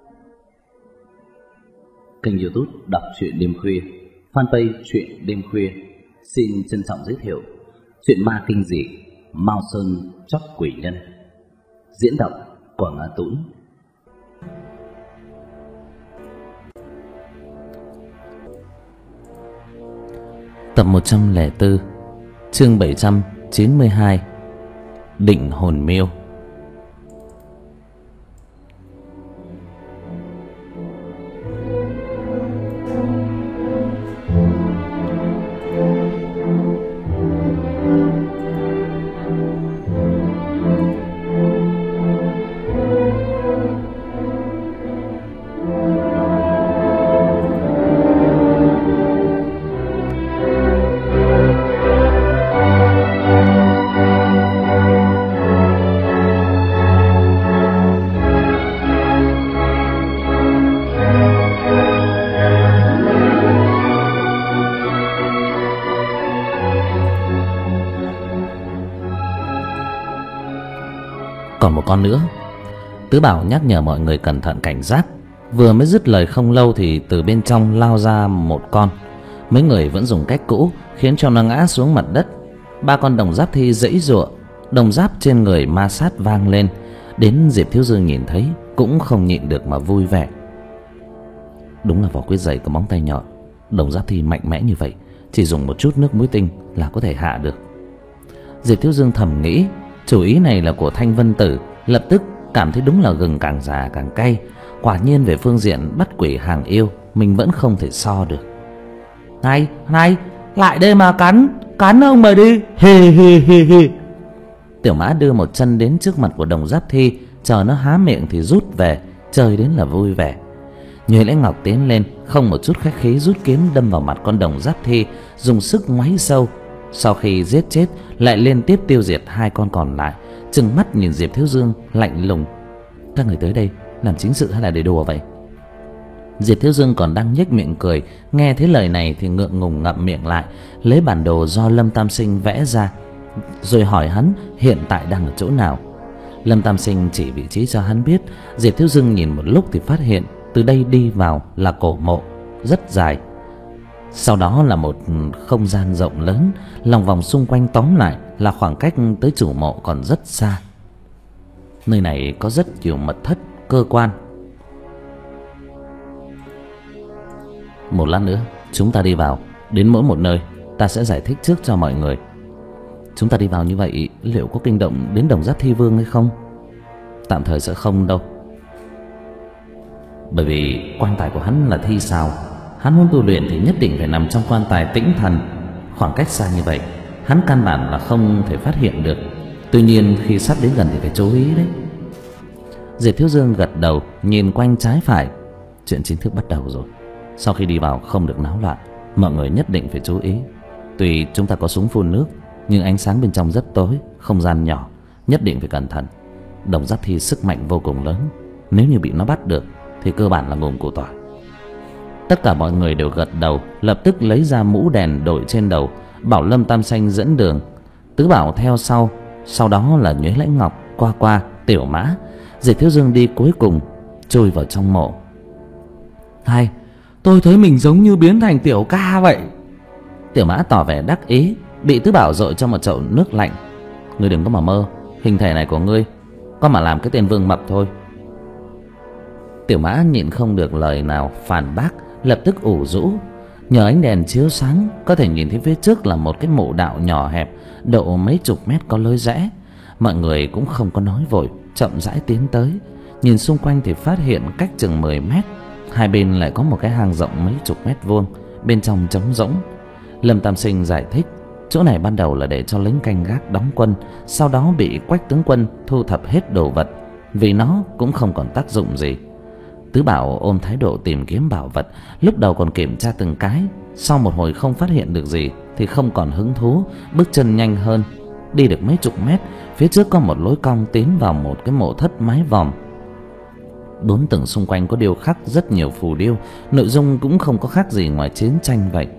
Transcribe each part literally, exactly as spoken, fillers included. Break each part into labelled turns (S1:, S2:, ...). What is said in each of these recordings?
S1: Kênh YouTube Đọc truyện đêm khuya, fanpage truyện đêm khuya xin trân trọng giới thiệu truyện ma kinh dị Mao Sơn Chóc Quỷ Nhân, diễn đọc của Ngã Tũng. Tập một trăm lẻ bốn, chương bảy trăm chín mươi hai, Định Hồn Miêu. Còn một con nữa. Tứ Bảo nhắc nhở mọi người cẩn thận cảnh giác. Vừa mới dứt lời không lâu thì từ bên trong lao ra một con. Mấy người vẫn dùng cách cũ, khiến cho nó ngã xuống mặt đất. Ba con đồng giáp thi giãy giụa, đồng giáp trên người ma sát vang lên. Đến Diệp Thiếu Dương nhìn thấy cũng không nhịn được mà vui vẻ. Đúng là vỏ quyết dày có móng tay nhọn. Đồng giáp thi mạnh mẽ như vậy, chỉ dùng một chút nước muối tinh là có thể hạ được. Diệp Thiếu Dương thầm nghĩ, chủ ý này là của Thanh Vân Tử. Lập tức cảm thấy đúng là gừng càng già càng cay. Quả nhiên về phương diện bắt quỷ hàng yêu, mình vẫn không thể so được. Này, này, lại đây mà cắn, cắn ông mày đi, hi hi hi hi. Tiểu Mã đưa một chân đến trước mặt của đồng giáp thi, chờ nó há miệng thì rút về, chơi đến là vui vẻ. Nhuệ Lãnh Ngọc tiến lên, không một chút khách khí rút kiếm đâm vào mặt con đồng giáp thi, dùng sức ngoáy sâu. Sau khi giết chết, lại liên tiếp tiêu diệt hai con còn lại, trừng mắt nhìn Diệp Thiếu Dương lạnh lùng. Các người tới đây làm chính sự hay là để đùa vậy? Diệp Thiếu Dương còn đang nhếch miệng cười, nghe thấy lời này thì ngượng ngùng ngậm miệng lại, lấy bản đồ do Lâm Tam Sinh vẽ ra, rồi hỏi hắn hiện tại đang ở chỗ nào. Lâm Tam Sinh chỉ vị trí cho hắn biết. Diệp Thiếu Dương nhìn một lúc thì phát hiện từ đây đi vào là cổ mộ rất dài, sau đó là một không gian rộng lớn, lòng vòng xung quanh tóm lại là khoảng cách tới chủ mộ còn rất xa. Nơi này có rất nhiều mật thất, cơ quan. Một lát nữa chúng ta đi vào, đến mỗi một nơi ta sẽ giải thích trước cho mọi người. Chúng ta đi vào như vậy liệu có kinh động đến đồng giáp thi vương hay không? Tạm thời sẽ không đâu. Bởi vì quan tài của hắn là thi sao, hắn muốn tu luyện thì nhất định phải nằm trong quan tài tĩnh thần. Khoảng cách xa như vậy, hắn căn bản là không thể phát hiện được. Tuy nhiên khi sắp đến gần thì phải chú ý đấy. Diệp Thiếu Dương gật đầu, nhìn quanh trái phải. Chuyện chính thức bắt đầu rồi. Sau khi đi vào không được náo loạn, mọi người nhất định phải chú ý. Tuy chúng ta có súng phun nước, nhưng ánh sáng bên trong rất tối, không gian nhỏ, nhất định phải cẩn thận. Đồng giáp thi sức mạnh vô cùng lớn, nếu như bị nó bắt được thì cơ bản là ngủm củ tỏi. Tất cả mọi người đều gật đầu, lập tức lấy ra mũ đèn đội trên đầu, bảo Lâm Tam Sinh dẫn đường. Tứ Bảo theo sau, sau đó là Nhuế Lãnh Ngọc, Qua Qua, Tiểu Mã. Diệp Thiếu Dương đi cuối cùng, chui vào trong mộ. Hay, tôi thấy mình giống như biến thành Tiểu Ca vậy. Tiểu Mã tỏ vẻ đắc ý, bị Tứ Bảo dội cho một chậu nước lạnh. Ngươi đừng có mà mơ, hình thể này của ngươi có mà làm cái tên Vương Mập thôi. Tiểu Mã nhịn không được lời nào phản bác, lập tức ủ rũ. Nhờ ánh đèn chiếu sáng, có thể nhìn thấy phía trước là một cái mộ đạo nhỏ hẹp, độ mấy chục mét có lối rẽ. Mọi người cũng không có nói vội, chậm rãi tiến tới. Nhìn xung quanh thì phát hiện cách chừng mười mét, hai bên lại có một cái hang rộng mấy chục mét vuông, bên trong trống rỗng. Lâm Tam Sinh giải thích, chỗ này ban đầu là để cho lính canh gác đóng quân, sau đó bị Quách tướng quân thu thập hết đồ vật, vì nó cũng không còn tác dụng gì. Tứ Bảo ôm thái độ tìm kiếm bảo vật, lúc đầu còn kiểm tra từng cái, sau một hồi không phát hiện được gì thì không còn hứng thú, bước chân nhanh hơn. Đi được mấy chục mét, phía trước có một lối cong tiến vào một cái mộ thất mái vòm. Bốn tầng xung quanh có điêu khắc rất nhiều phù điêu, nội dung cũng không có khác gì ngoài chiến tranh vậy.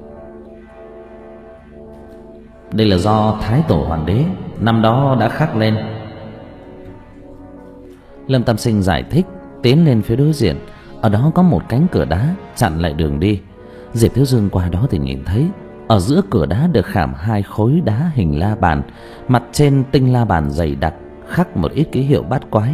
S1: Đây là do Thái Tổ Hoàng đế năm đó đã khắc lên. Lâm Tam Sinh giải thích, tiến lên phía đối diện. Ở đó có một cánh cửa đá chặn lại đường đi. Diệp Thiếu Dương qua đó thì nhìn thấy ở giữa cửa đá được khảm hai khối đá hình la bàn, mặt trên tinh la bàn dày đặc, khắc một ít ký hiệu bát quái.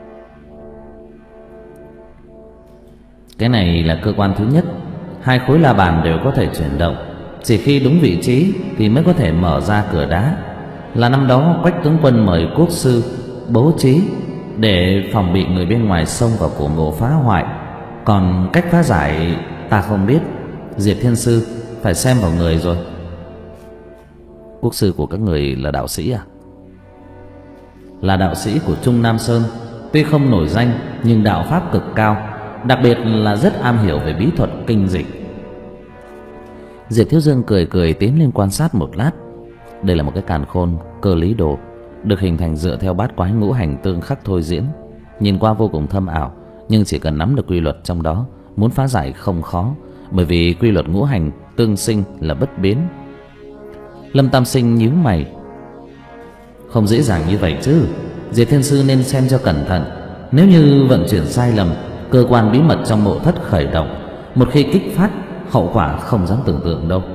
S1: Cái này là cơ quan thứ nhất. Hai khối la bàn đều có thể chuyển động, chỉ khi đúng vị trí thì mới có thể mở ra cửa đá. Là năm đó Quách tướng quân mời quốc sư bố trí để phòng bị người bên ngoài xông vào cổ mộ phá hoại. Còn cách phá giải ta không biết, Diệp thiên sư phải xem vào người rồi. Quốc sư của các người là đạo sĩ à? Là đạo sĩ của Trung Nam Sơn. Tuy không nổi danh nhưng đạo pháp cực cao, đặc biệt là rất am hiểu về bí thuật kinh dịch. Diệp Thiếu Dương cười cười tiến lên quan sát một lát. Đây là một cái càn khôn cơ lý đồ, được hình thành dựa theo bát quái ngũ hành tương khắc thôi diễn. Nhìn qua vô cùng thâm ảo, nhưng chỉ cần nắm được quy luật trong đó, muốn phá giải không khó, bởi vì quy luật ngũ hành tương sinh là bất biến. Lâm Tam Sinh nhíu mày. Không dễ dàng như vậy chứ, Diệp thiên sư nên xem cho cẩn thận. Nếu như vận chuyển sai lầm, cơ quan bí mật trong mộ thất khởi động, một khi kích phát, hậu quả không dám tưởng tượng đâu.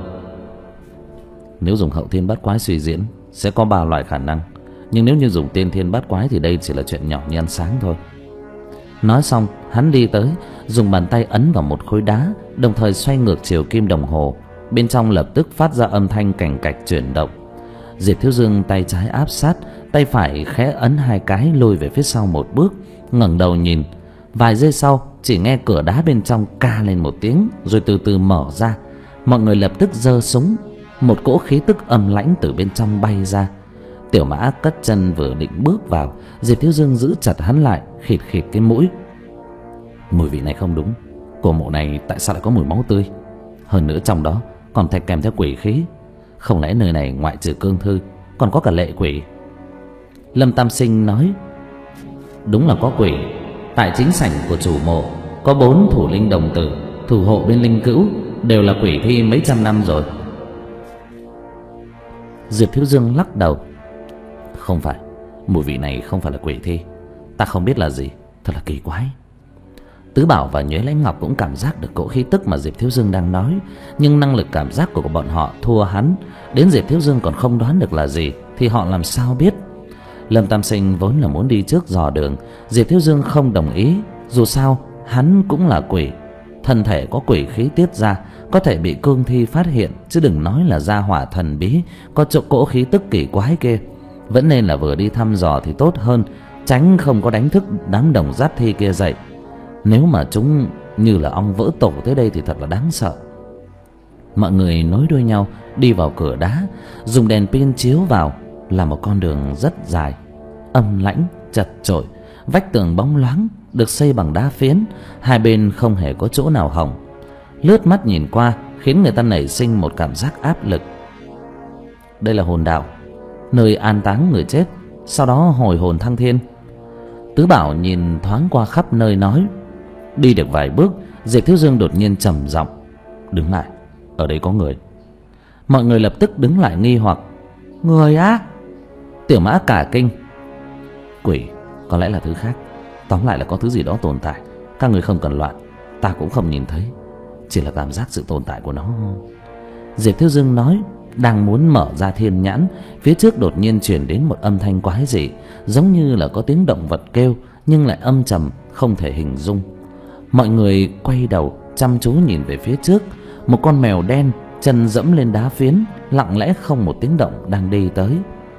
S1: Nếu dùng hậu thiên bát quái suy diễn sẽ có ba loại khả năng, nhưng nếu như dùng tiên thiên bát quái thì đây chỉ là chuyện nhỏ như ăn sáng thôi. Nói xong, hắn đi tới, dùng bàn tay ấn vào một khối đá, đồng thời xoay ngược chiều kim đồng hồ. Bên trong lập tức phát ra âm thanh cảnh cạch chuyển động. Diệp Thiếu Dương tay trái áp sát, tay phải khẽ ấn hai cái lùi về phía sau một bước, ngẩng đầu nhìn. Vài giây sau, chỉ nghe cửa đá bên trong ca lên một tiếng, rồi từ từ mở ra. Mọi người lập tức giơ súng. Một cỗ khí tức âm lãnh từ bên trong bay ra. Tiểu Mã cất chân vừa định bước vào, Diệp Thiếu Dương giữ chặt hắn lại, khịt khịt cái mũi. Mùi vị này không đúng. Cổ mộ này tại sao lại có mùi máu tươi? Hơn nữa trong đó còn thạch kèm theo quỷ khí. Không lẽ nơi này ngoại trừ cương thư còn có cả lệ quỷ? Lâm Tam Sinh nói. Đúng là có quỷ. Tại chính sảnh của chủ mộ có bốn thủ linh đồng tử thủ hộ bên linh cữu, đều là quỷ thi mấy trăm năm rồi. Diệp Thiếu Dương lắc đầu. Không phải, mùi vị này không phải là quỷ thi. Ta không biết là gì, thật là kỳ quái. Tứ Bảo và Nhuế Lãnh Ngọc cũng cảm giác được cỗ khí tức mà Diệp Thiếu Dương đang nói, nhưng năng lực cảm giác của bọn họ thua hắn. Đến Diệp Thiếu Dương còn không đoán được là gì thì họ làm sao biết? Lâm Tam Sinh vốn là muốn đi trước dò đường, Diệp Thiếu Dương không đồng ý. Dù sao hắn cũng là quỷ, thân thể có quỷ khí tiết ra, có thể bị cương thi phát hiện, chứ đừng nói là gia hỏa thần bí có chỗ cỗ khí tức kỳ quái kia. Vẫn nên là vừa đi thăm dò thì tốt hơn, tránh không có đánh thức đám đồng giáp thi kia dậy. Nếu mà chúng như là ong vỡ tổ tới đây thì thật là đáng sợ. Mọi người nối đuôi nhau đi vào cửa đá, dùng đèn pin chiếu vào là một con đường rất dài, âm lãnh, chật chội, vách tường bóng loáng, được xây bằng đá phiến, hai bên không hề có chỗ nào hỏng. Lướt mắt nhìn qua khiến người ta nảy sinh một cảm giác áp lực. Đây là hồn đạo, nơi an táng người chết, sau đó hồi hồn thăng thiên. Tứ Bảo nhìn thoáng qua khắp nơi nói. Đi được vài bước, Diệp Thiếu Dương đột nhiên trầm giọng. Đứng lại, ở đây có người. Mọi người lập tức đứng lại nghi hoặc. Người á? Tiểu Mã cả kinh. Quỷ, có lẽ là thứ khác. Tóm lại là có thứ gì đó tồn tại. Các người không cần loạn, ta cũng không nhìn thấy, chỉ là cảm giác sự tồn tại của nó. Diệp Thiếu Dương nói. Đang muốn mở ra thiên nhãn, phía trước đột nhiên chuyển đến một âm thanh quái dị, giống như là có tiếng động vật kêu, nhưng lại âm trầm không thể hình dung. Mọi người quay đầu chăm chú nhìn về phía trước. Một con mèo đen chân dẫm lên đá phiến, lặng lẽ không một tiếng động đang đi tới.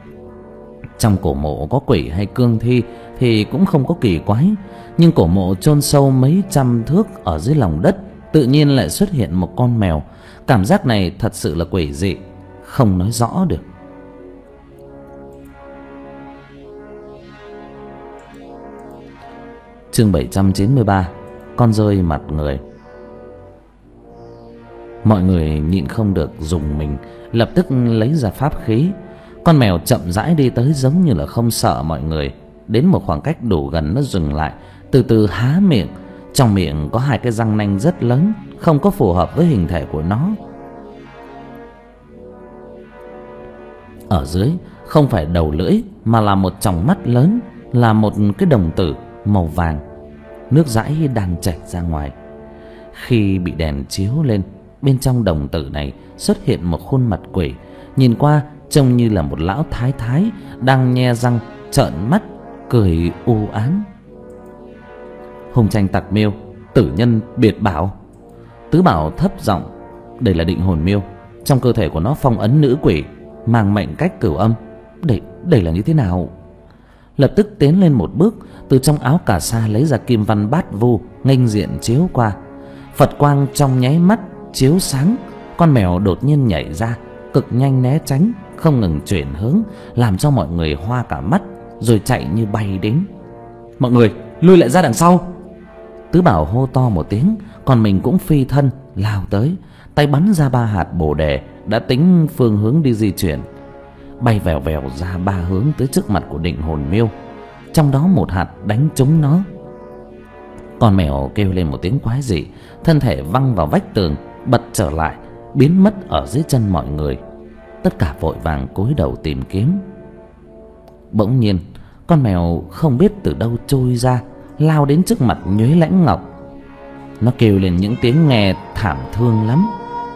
S1: Trong cổ mộ có quỷ hay cương thi thì cũng không có kỳ quái, nhưng cổ mộ chôn sâu mấy trăm thước ở dưới lòng đất, tự nhiên lại xuất hiện một con mèo. Cảm giác này thật sự là quỷ dị, không nói rõ được. Chương bảy trăm chín mươi ba. Con rơi mặt người. Mọi người nhịn không được dùng mình, lập tức lấy ra pháp khí. Con mèo chậm rãi đi tới, giống như là không sợ mọi người. Đến một khoảng cách đủ gần nó dừng lại, từ từ há miệng. Trong miệng có hai cái răng nanh rất lớn, không có phù hợp với hình thể của nó. Ở dưới không phải đầu lưỡi mà là một tròng mắt lớn, là một cái đồng tử màu vàng. nước dãi đang chảy ra ngoài. Khi bị đèn chiếu lên, bên trong đồng tử này xuất hiện một khuôn mặt quỷ, nhìn qua trông như là một lão thái thái đang nhe răng trợn mắt cười u ám. Hùng tranh tặc miêu, tử nhân biệt bảo. Tứ Bảo thấp giọng: đây là định hồn miêu, trong cơ thể của nó phong ấn nữ quỷ, mang mệnh cách cửu âm. Đây, đây là như thế nào? Lập tức tiến lên một bước, từ trong áo cà sa lấy ra kim văn bát vu, nghênh diện chiếu qua. Phật quang trong nháy mắt chiếu sáng, con mèo đột nhiên nhảy ra, cực nhanh né tránh, không ngừng chuyển hướng, làm cho mọi người hoa cả mắt, rồi chạy như bay đến. Mọi người lui lại ra đằng sau. Tứ Bảo hô to một tiếng, còn mình cũng phi thân lao tới, tay bắn ra ba hạt bồ đề, đã tính phương hướng đi di chuyển, bay vèo vèo ra ba hướng tới trước mặt của định hồn miêu. Trong đó một hạt đánh trúng nó. Con mèo kêu lên một tiếng quái dị, thân thể văng vào vách tường, bật trở lại, biến mất ở dưới chân mọi người. Tất cả vội vàng cúi đầu tìm kiếm. Bỗng nhiên, con mèo không biết từ đâu trôi ra, lao đến trước mặt Nhuế Lãnh Ngọc. Nó kêu lên những tiếng nghe thảm thương lắm.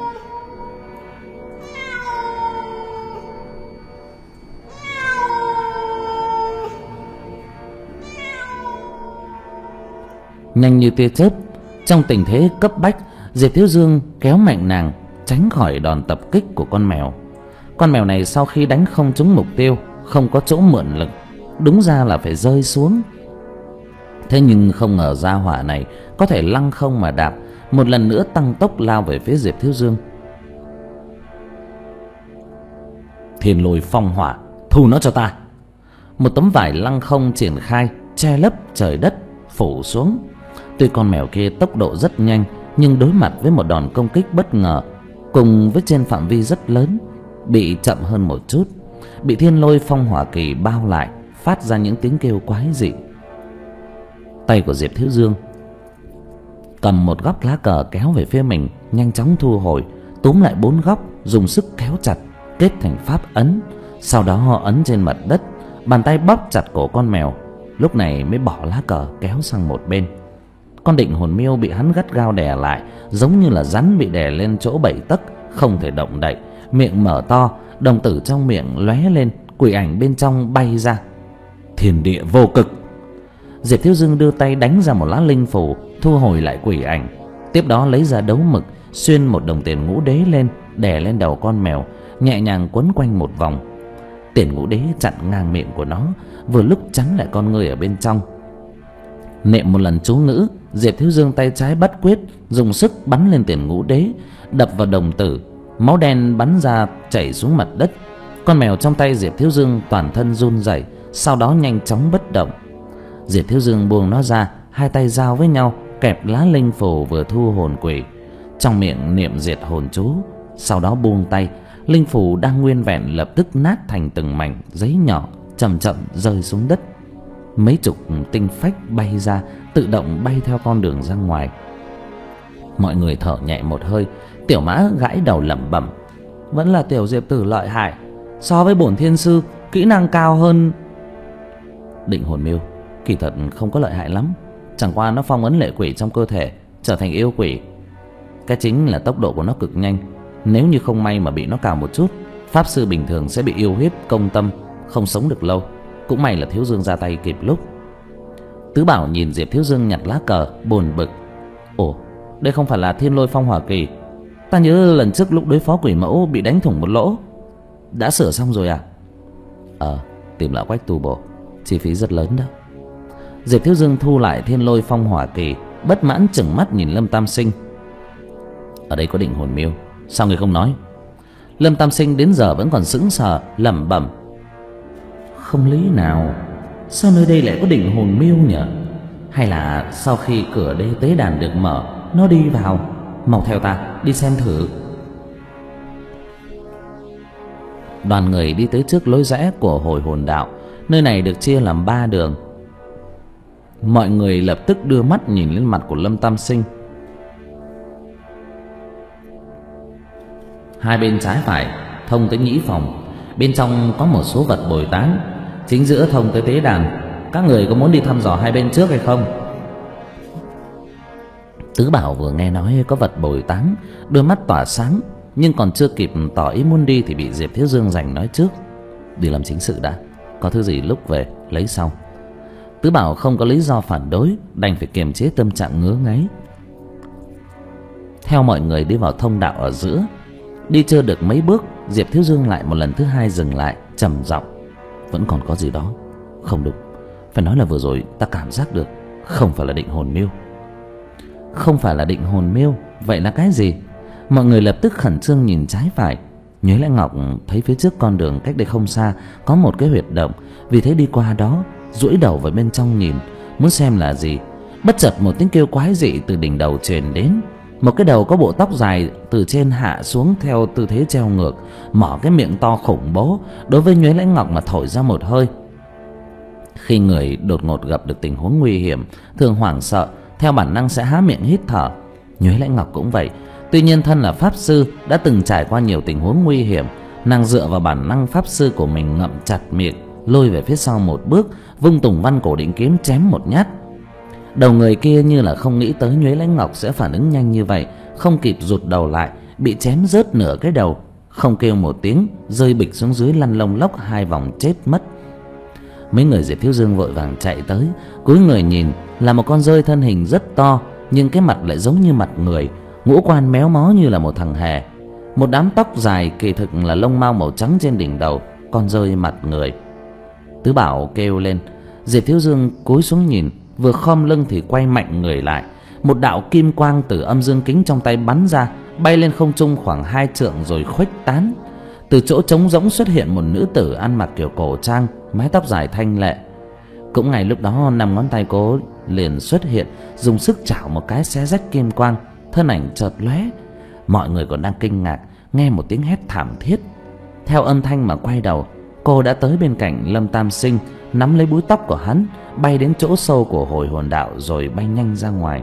S1: Nhanh như tia chớp, trong tình thế cấp bách, Diệp Thiếu Dương kéo mạnh nàng tránh khỏi đòn tập kích của con mèo. Con mèo này sau khi đánh không trúng mục tiêu, không có chỗ mượn lực, đúng ra là phải rơi xuống. Thế nhưng không ngờ gia hỏa này có thể lăng không mà đạp, một lần nữa tăng tốc lao về phía Diệp Thiếu Dương. Thiên Lôi Phong Hỏa, thu nó cho ta. Một tấm vải lăng không triển khai, che lấp trời đất phủ xuống. Tuy con mèo kia tốc độ rất nhanh, nhưng đối mặt với một đòn công kích bất ngờ, cùng với trên phạm vi rất lớn, bị chậm hơn một chút, bị Thiên Lôi Phong Hỏa Kỳ bao lại, phát ra những tiếng kêu quái dị. Tay của Diệp Thiếu Dương cầm một góc lá cờ kéo về phía mình, nhanh chóng thu hồi, túm lại bốn góc, dùng sức kéo chặt, kết thành pháp ấn. Sau đó họ ấn trên mặt đất, bàn tay bóp chặt cổ con mèo, lúc này mới bỏ lá cờ kéo sang một bên. Con định hồn miêu bị hắn gắt gao đè lại, giống như là rắn bị đè lên chỗ bảy tấc, không thể động đậy, miệng mở to, đồng tử trong miệng lóe lên, quỷ ảnh bên trong bay ra. Thiên địa vô cực. Diệp Thiếu Dương đưa tay đánh ra một lá linh phù, thu hồi lại quỷ ảnh. Tiếp đó lấy ra đấu mực, xuyên một đồng tiền ngũ đế lên, đè lên đầu con mèo, nhẹ nhàng quấn quanh một vòng. Tiền ngũ đế chặn ngang miệng của nó, vừa lúc chắn lại con người ở bên trong. Niệm một lần chú ngữ, Diệp Thiếu Dương tay trái bắt quyết, dùng sức bắn lên tiền ngũ đế, đập vào đồng tử, máu đen bắn ra chảy xuống mặt đất. Con mèo trong tay Diệp Thiếu Dương toàn thân run rẩy, sau đó nhanh chóng bất động. Diệp Thiếu Dương buông nó ra, hai tay giao với nhau, kẹp lá linh phù vừa thu hồn quỷ, trong miệng niệm diệt hồn chú. Sau đó buông tay, linh phù đang nguyên vẹn lập tức nát thành từng mảnh giấy nhỏ, chậm chậm rơi xuống đất. Mấy chục tinh phách bay ra, tự động bay theo con đường ra ngoài. Mọi người thở nhẹ một hơi. Tiểu Mã gãi đầu lẩm bẩm: vẫn là tiểu Diệp tử lợi hại, so với bổn thiên sư kỹ năng cao hơn. Định hồn miêu kỳ thật không có lợi hại lắm, chẳng qua nó phong ấn lệ quỷ trong cơ thể, trở thành yêu quỷ. Cái chính là tốc độ của nó cực nhanh, nếu như không may mà bị nó cào một chút, pháp sư bình thường sẽ bị yêu huyết công tâm, không sống được lâu. Cũng may là Thiếu Dương ra tay kịp lúc. Tứ Bảo nhìn Diệp Thiếu Dương nhặt lá cờ, buồn bực: ồ, đây không phải là Thiên Lôi Phong Hỏa Kỳ? Ta nhớ lần trước lúc đối phó quỷ mẫu bị đánh thủng một lỗ. Đã sửa xong rồi à? Ờ, tìm lão quách tu bổ, chi phí rất lớn đó. Diệp Thiếu Dương thu lại Thiên Lôi Phong Hỏa Kỳ, bất mãn chừng mắt nhìn Lâm Tam Sinh: ở đây có định hồn miêu, sao người không nói? Lâm Tam Sinh đến giờ vẫn còn sững sờ, lẩm bẩm: không lý nào, sao nơi đây lại có định hồn miêu nhỉ? Hay là sau khi cửa đế tế đàn được mở, nó đi vào? Mau theo ta đi xem thử. Đoàn người đi tới trước lối rẽ của hồi hồn đạo. Nơi này được chia làm ba đường. Mọi người lập tức đưa mắt nhìn lên mặt của Lâm Tam Sinh. Hai bên trái phải thông tới nhĩ phòng, bên trong có một số vật bồi tán, chính giữa thông tới tế đàn. Các người có muốn đi thăm dò hai bên trước hay không? Tứ Bảo vừa nghe nói có vật bồi táng, đôi mắt tỏa sáng, nhưng còn chưa kịp tỏ ý muốn đi thì bị Diệp Thiếu Dương giành nói trước: đi làm chính sự đã, có thứ gì lúc về lấy sau. Tứ Bảo không có lý do phản đối, đành phải kiềm chế tâm trạng ngứa ngáy, theo mọi người đi vào thông đạo ở giữa. Đi chưa được mấy bước, Diệp Thiếu Dương lại một lần thứ hai dừng lại, trầm giọng: vẫn còn có gì đó không đúng. Phải nói là vừa rồi ta cảm giác được không phải là định hồn miêu. Không phải là định hồn miêu, vậy là cái gì? Mọi người lập tức khẩn trương nhìn trái phải. Nhuế Lãnh Ngọc thấy phía trước con đường cách đây không xa có một cái huyệt động, vì thế đi qua đó, duỗi đầu vào bên trong nhìn, muốn xem là gì. Bất chợt một tiếng kêu quái dị từ đỉnh đầu truyền đến. Một cái đầu có bộ tóc dài từ trên hạ xuống theo tư thế treo ngược, mở cái miệng to khủng bố, đối với Nhuế Lãnh Ngọc mà thổi ra một hơi. Khi người đột ngột gặp được tình huống nguy hiểm, thường hoảng sợ, theo bản năng sẽ há miệng hít thở. Nhuế Lãnh Ngọc cũng vậy. Tuy nhiên thân là pháp sư, đã từng trải qua nhiều tình huống nguy hiểm, nàng dựa vào bản năng pháp sư của mình ngậm chặt miệng, lôi về phía sau một bước, vung tùng văn cổ định kiếm chém một nhát. Đầu người kia như là không nghĩ tới Nhuế Lãnh Ngọc sẽ phản ứng nhanh như vậy, không kịp rụt đầu lại, bị chém rớt nửa cái đầu, không kêu một tiếng, rơi bịch xuống dưới lăn lông lốc hai vòng chết mất. Mấy người Diệp Thiếu Dương vội vàng chạy tới, cúi người nhìn, là một con dơi thân hình rất to, nhưng cái mặt lại giống như mặt người, ngũ quan méo mó như là một thằng hề. Một đám tóc dài kỳ thực là lông mao màu trắng trên đỉnh đầu, con dơi mặt người. Tứ Bảo kêu lên. Diệp Thiếu Dương cúi xuống nhìn, vừa khom lưng thì quay mạnh người lại. Một đạo kim quang từ âm dương kính trong tay bắn ra, bay lên không trung khoảng hai trượng rồi khuếch tán. Từ chỗ trống rỗng xuất hiện một nữ tử ăn mặc kiểu cổ trang, mái tóc dài thanh lệ. Cũng ngay lúc đó năm ngón tay cô liền xuất hiện, dùng sức chảo một cái xé rách kim quang, thân ảnh chợt lóe. Mọi người còn đang kinh ngạc, nghe một tiếng hét thảm thiết. Theo âm thanh mà quay đầu, cô đã tới bên cạnh Lâm Tam Sinh, nắm lấy búi tóc của hắn, bay đến chỗ sâu của hồi hồn đạo rồi bay nhanh ra ngoài.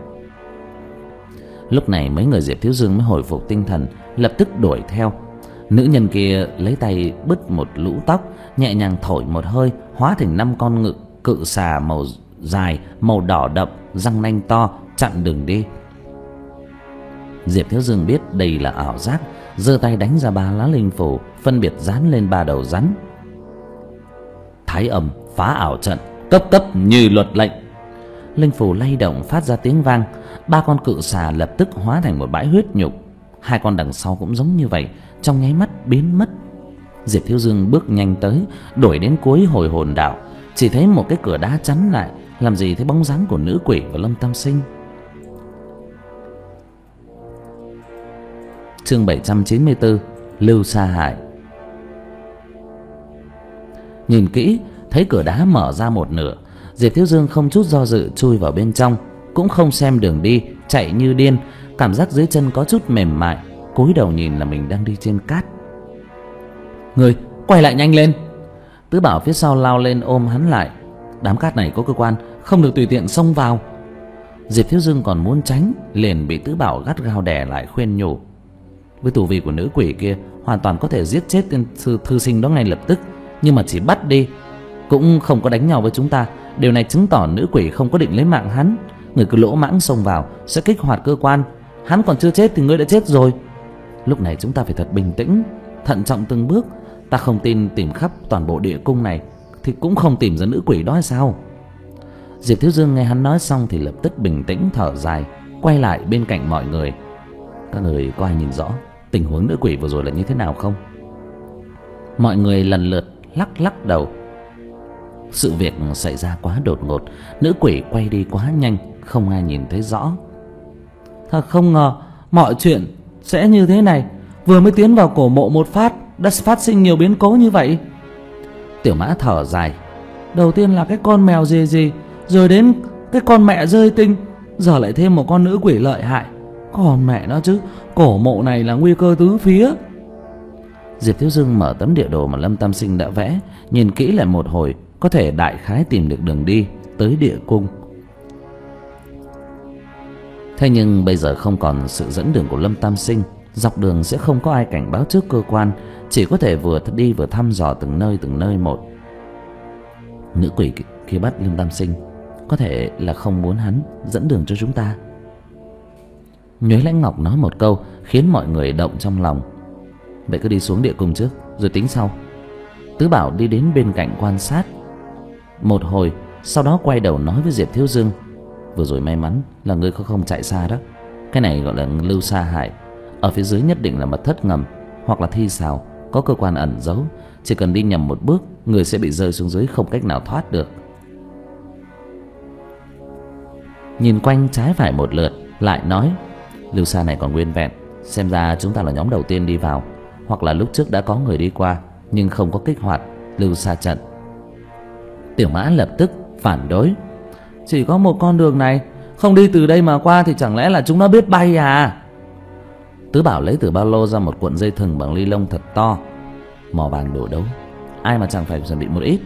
S1: Lúc này mấy người Diệp Thiếu Dương mới hồi phục tinh thần, lập tức đuổi theo. Nữ nhân kia lấy tay bứt một lũ tóc, nhẹ nhàng thổi một hơi, hóa thành năm con ngự cự xà màu dài, màu đỏ đậm, răng nanh to, chặn đường đi. Diệp Thiếu Dương biết đây là ảo giác, giơ tay đánh ra ba lá linh phù, phân biệt dán lên ba đầu rắn. Thái âm phá ảo trận, cấp cấp như luật lệnh. Linh phù lay động phát ra tiếng vang, ba con cự xà lập tức hóa thành một bãi huyết nhục. Hai con đằng sau cũng giống như vậy, trong nháy mắt biến mất. Diệp Thiếu Dương bước nhanh tới, đuổi đến cuối hồi hồn đạo, chỉ thấy một cái cửa đá chắn lại, làm gì thấy bóng dáng của nữ quỷ và Lâm Tam Sinh. Chương bảy trăm chín mươi tư, Lưu Sa Hải. Nhìn kỹ, thấy cửa đá mở ra một nửa, Diệp Thiếu Dương không chút do dự chui vào bên trong, cũng không xem đường đi, chạy như điên, cảm giác dưới chân có chút mềm mại, cúi đầu nhìn là mình đang đi trên cát. Người, quay lại nhanh lên! Tứ Bảo phía sau lao lên ôm hắn lại. Đám cát này có cơ quan, không được tùy tiện xông vào. Diệp Thiếu Dương còn muốn tránh, liền bị Tứ Bảo gắt gao đè lại khuyên nhủ. Với tù vi của nữ quỷ kia, hoàn toàn có thể giết chết tên thư, thư sinh đó ngay lập tức, nhưng mà chỉ bắt đi, cũng không có đánh nhau với chúng ta. Điều này chứng tỏ nữ quỷ không có định lấy mạng hắn. Người cứ lỗ mãng xông vào sẽ kích hoạt cơ quan. Hắn còn chưa chết thì ngươi đã chết rồi. Lúc này chúng ta phải thật bình tĩnh, thận trọng từng bước. Ta không tin tìm khắp toàn bộ địa cung này thì cũng không tìm ra nữ quỷ đó hay sao? Diệp Thiếu Dương nghe hắn nói xong thì lập tức bình tĩnh thở dài, quay lại bên cạnh mọi người. Các người có ai nhìn rõ tình huống nữ quỷ vừa rồi là như thế nào không? Mọi người lần lượt lắc lắc đầu. Sự việc xảy ra quá đột ngột, nữ quỷ quay đi quá nhanh, không ai nhìn thấy rõ. Thật không ngờ mọi chuyện sẽ như thế này. Vừa mới tiến vào cổ mộ một phát đã phát sinh nhiều biến cố như vậy. Tiểu Mã thở dài. Đầu tiên là cái con mèo gì gì, rồi đến cái con mẹ rơi tinh, giờ lại thêm một con nữ quỷ lợi hại. Còn mẹ nó chứ, cổ mộ này là nguy cơ tứ phía. Diệp Thiếu Dương mở tấm địa đồ mà Lâm Tam Sinh đã vẽ, nhìn kỹ lại một hồi, có thể đại khái tìm được đường đi tới địa cung. Thế nhưng bây giờ không còn sự dẫn đường của Lâm Tam Sinh, dọc đường sẽ không có ai cảnh báo trước cơ quan, chỉ có thể vừa đi vừa thăm dò từng nơi từng nơi một. Nữ quỷ khi bắt Lâm Tam Sinh có thể là không muốn hắn dẫn đường cho chúng ta. Nhuế Lãnh Ngọc nói một câu khiến mọi người động trong lòng. Vậy cứ đi xuống địa cung trước rồi tính sau. Tứ Bảo đi đến bên cạnh quan sát một hồi, sau đó quay đầu nói với Diệp Thiếu Dương: vừa rồi may mắn là ngươi không chạy xa đó. Cái này gọi là lưu sa hại. Ở phía dưới nhất định là mật thất ngầm hoặc là thi sào, có cơ quan ẩn giấu. Chỉ cần đi nhầm một bước, người sẽ bị rơi xuống dưới, không cách nào thoát được. Nhìn quanh trái phải một lượt, lại nói: lưu sa này còn nguyên vẹn, xem ra chúng ta là nhóm đầu tiên đi vào, hoặc là lúc trước đã có người đi qua nhưng không có kích hoạt lưu sa trận. Tiểu Mã lập tức phản đối: chỉ có một con đường này, không đi từ đây mà qua thì chẳng lẽ là chúng nó biết bay à? Tứ Bảo lấy từ ba lô ra một cuộn dây thừng bằng ly lông thật to. Mỏ vàng đổ đấu, ai mà chẳng phải chuẩn bị một ít.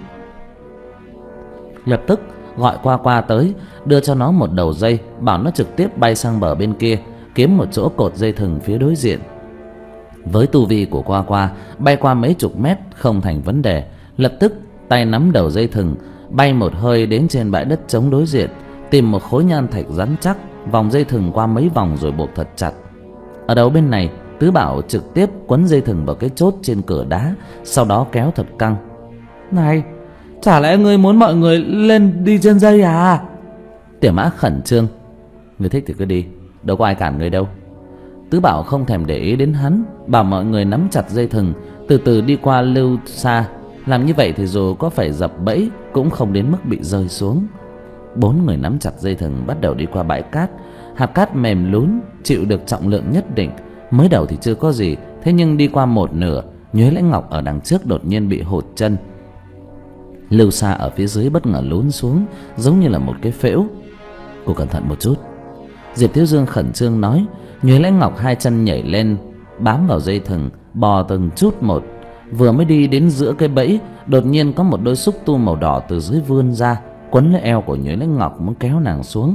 S1: Lập tức gọi Qua Qua tới, đưa cho nó một đầu dây, bảo nó trực tiếp bay sang bờ bên kia, kiếm một chỗ cột dây thừng phía đối diện. Với tu vi của Qua Qua, bay qua mấy chục mét không thành vấn đề. Lập tức tay nắm đầu dây thừng, bay một hơi đến trên bãi đất trống đối diện, tìm một khối nham thạch rắn chắc, vòng dây thừng qua mấy vòng rồi buộc thật chặt. Ở đầu bên này, Tứ Bảo trực tiếp quấn dây thừng vào cái chốt trên cửa đá, sau đó kéo thật căng. Này, chả lẽ ngươi muốn mọi người lên đi trên dây à? Tiểu Mã khẩn trương: ngươi thích thì cứ đi, đâu có ai cản ngươi đâu. Tứ Bảo không thèm để ý đến hắn, bảo mọi người nắm chặt dây thừng, từ từ đi qua lưu sa. Làm như vậy thì dù có phải dập bẫy cũng không đến mức bị rơi xuống. Bốn người nắm chặt dây thừng bắt đầu đi qua bãi cát. Hạt cát mềm lún, chịu được trọng lượng nhất định. Mới đầu thì chưa có gì, thế nhưng đi qua một nửa, Nhuế Lãnh Ngọc ở đằng trước đột nhiên bị hụt chân. Lưu sa ở phía dưới bất ngờ lún xuống, giống như là một cái phễu. Cô cẩn thận một chút, Diệp Thiếu Dương khẩn trương nói. Nhuế Lãnh Ngọc hai chân nhảy lên, bám vào dây thừng, bò từng chút một. Vừa mới đi đến giữa cái bẫy, đột nhiên có một đôi xúc tu màu đỏ từ dưới vươn ra, quấn lấy eo của Nhuế Lãnh Ngọc, muốn kéo nàng xuống.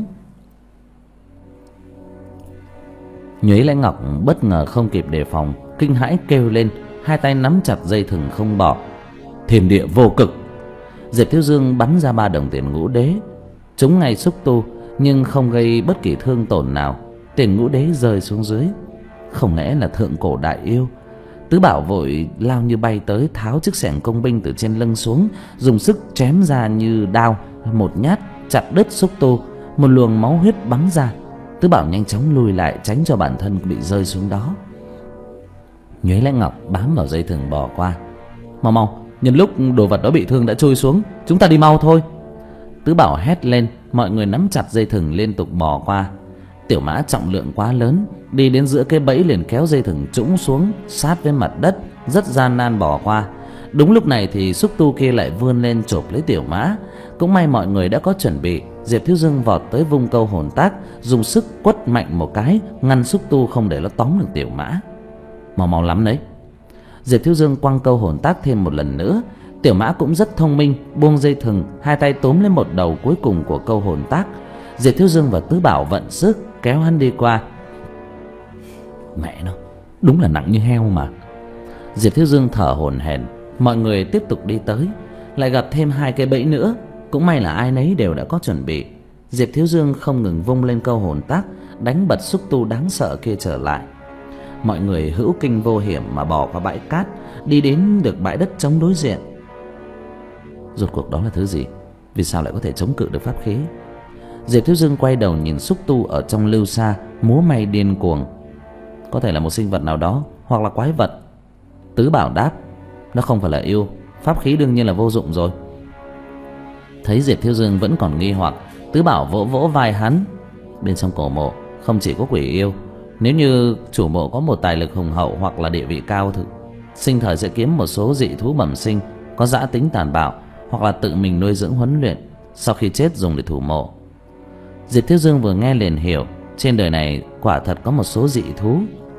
S1: Nhuế Lãnh Ngọc bất ngờ không kịp đề phòng, kinh hãi kêu lên, hai tay nắm chặt dây thừng không bỏ. Thiên địa vô cực! Diệp Thiếu Dương bắn ra ba đồng tiền ngũ đế, trúng ngay xúc tu nhưng không gây bất kỳ thương tổn nào. Tiền ngũ đế rơi xuống dưới. Không lẽ là thượng cổ đại yêu? Tứ Bảo vội lao như bay tới, tháo chiếc xẻng công binh từ trên lưng xuống, dùng sức chém ra như đao, một nhát chặt đứt xúc tu. Một luồng máu huyết bắn ra. Tứ Bảo nhanh chóng lùi lại, tránh cho bản thân bị rơi xuống đó. Nhuế Lãnh Ngọc bám vào dây thừng bò qua. Mau mau, nhân lúc đồ vật đó bị thương đã trôi xuống, chúng ta đi mau thôi. Tứ Bảo hét lên, mọi người nắm chặt dây thừng liên tục bò qua. Tiểu Mã trọng lượng quá lớn, đi đến giữa cái bẫy liền kéo dây thừng trũng xuống sát với mặt đất, rất gian nan bò qua. Đúng lúc này thì xúc tu kia lại vươn lên chộp lấy Tiểu Mã. Cũng may mọi người đã có chuẩn bị. Diệp Thiếu Dương vọt tới vung câu hồn tác, dùng sức quất mạnh một cái, ngăn xúc tu không để nó tóm được Tiểu Mã. Mau mau lắm đấy. Diệp Thiếu Dương quăng câu hồn tác thêm một lần nữa. Tiểu Mã cũng rất thông minh, buông dây thừng, hai tay túm lên một đầu cuối cùng của câu hồn tác. Diệp Thiếu Dương và Tứ Bảo vận sức kéo hắn đi qua. Mẹ nó, đúng là nặng như heo mà. Diệp Thiếu Dương thở hổn hển. Mọi người tiếp tục đi tới, lại gặp thêm hai cái bẫy nữa. Cũng may là ai nấy đều đã có chuẩn bị. Diệp Thiếu Dương không ngừng vung lên câu hồn tác, đánh bật xúc tu đáng sợ kia trở lại. Mọi người hữu kinh vô hiểm mà bò qua bãi cát, đi đến được bãi đất trống đối diện. Rốt cuộc đó là thứ gì? Vì sao lại có thể chống cự được pháp khí? Diệp Thiếu Dương quay đầu nhìn xúc tu ở trong lưu sa, múa may điên cuồng. Có thể là một sinh vật nào đó, hoặc là quái vật. Tứ Bảo đáp: nó không phải là yêu, pháp khí đương nhiên là vô dụng rồi. Thấy Diệp Thiếu Dương vẫn còn nghi hoặc, Tứ Bảo vỗ vỗ vai hắn. Bên trong cổ mộ không chỉ có quỷ yêu. Nếu như chủ mộ có một tài lực hùng hậu hoặc là địa vị cao thì sinh thời sẽ kiếm một số dị thú bẩm sinh, có dã tính tàn bạo, hoặc là tự mình nuôi dưỡng huấn luyện, sau khi chết dùng để thủ mộ. Diệp Thiếu Dương vừa nghe liền hiểu, trên đời này quả thật có một số dị thú.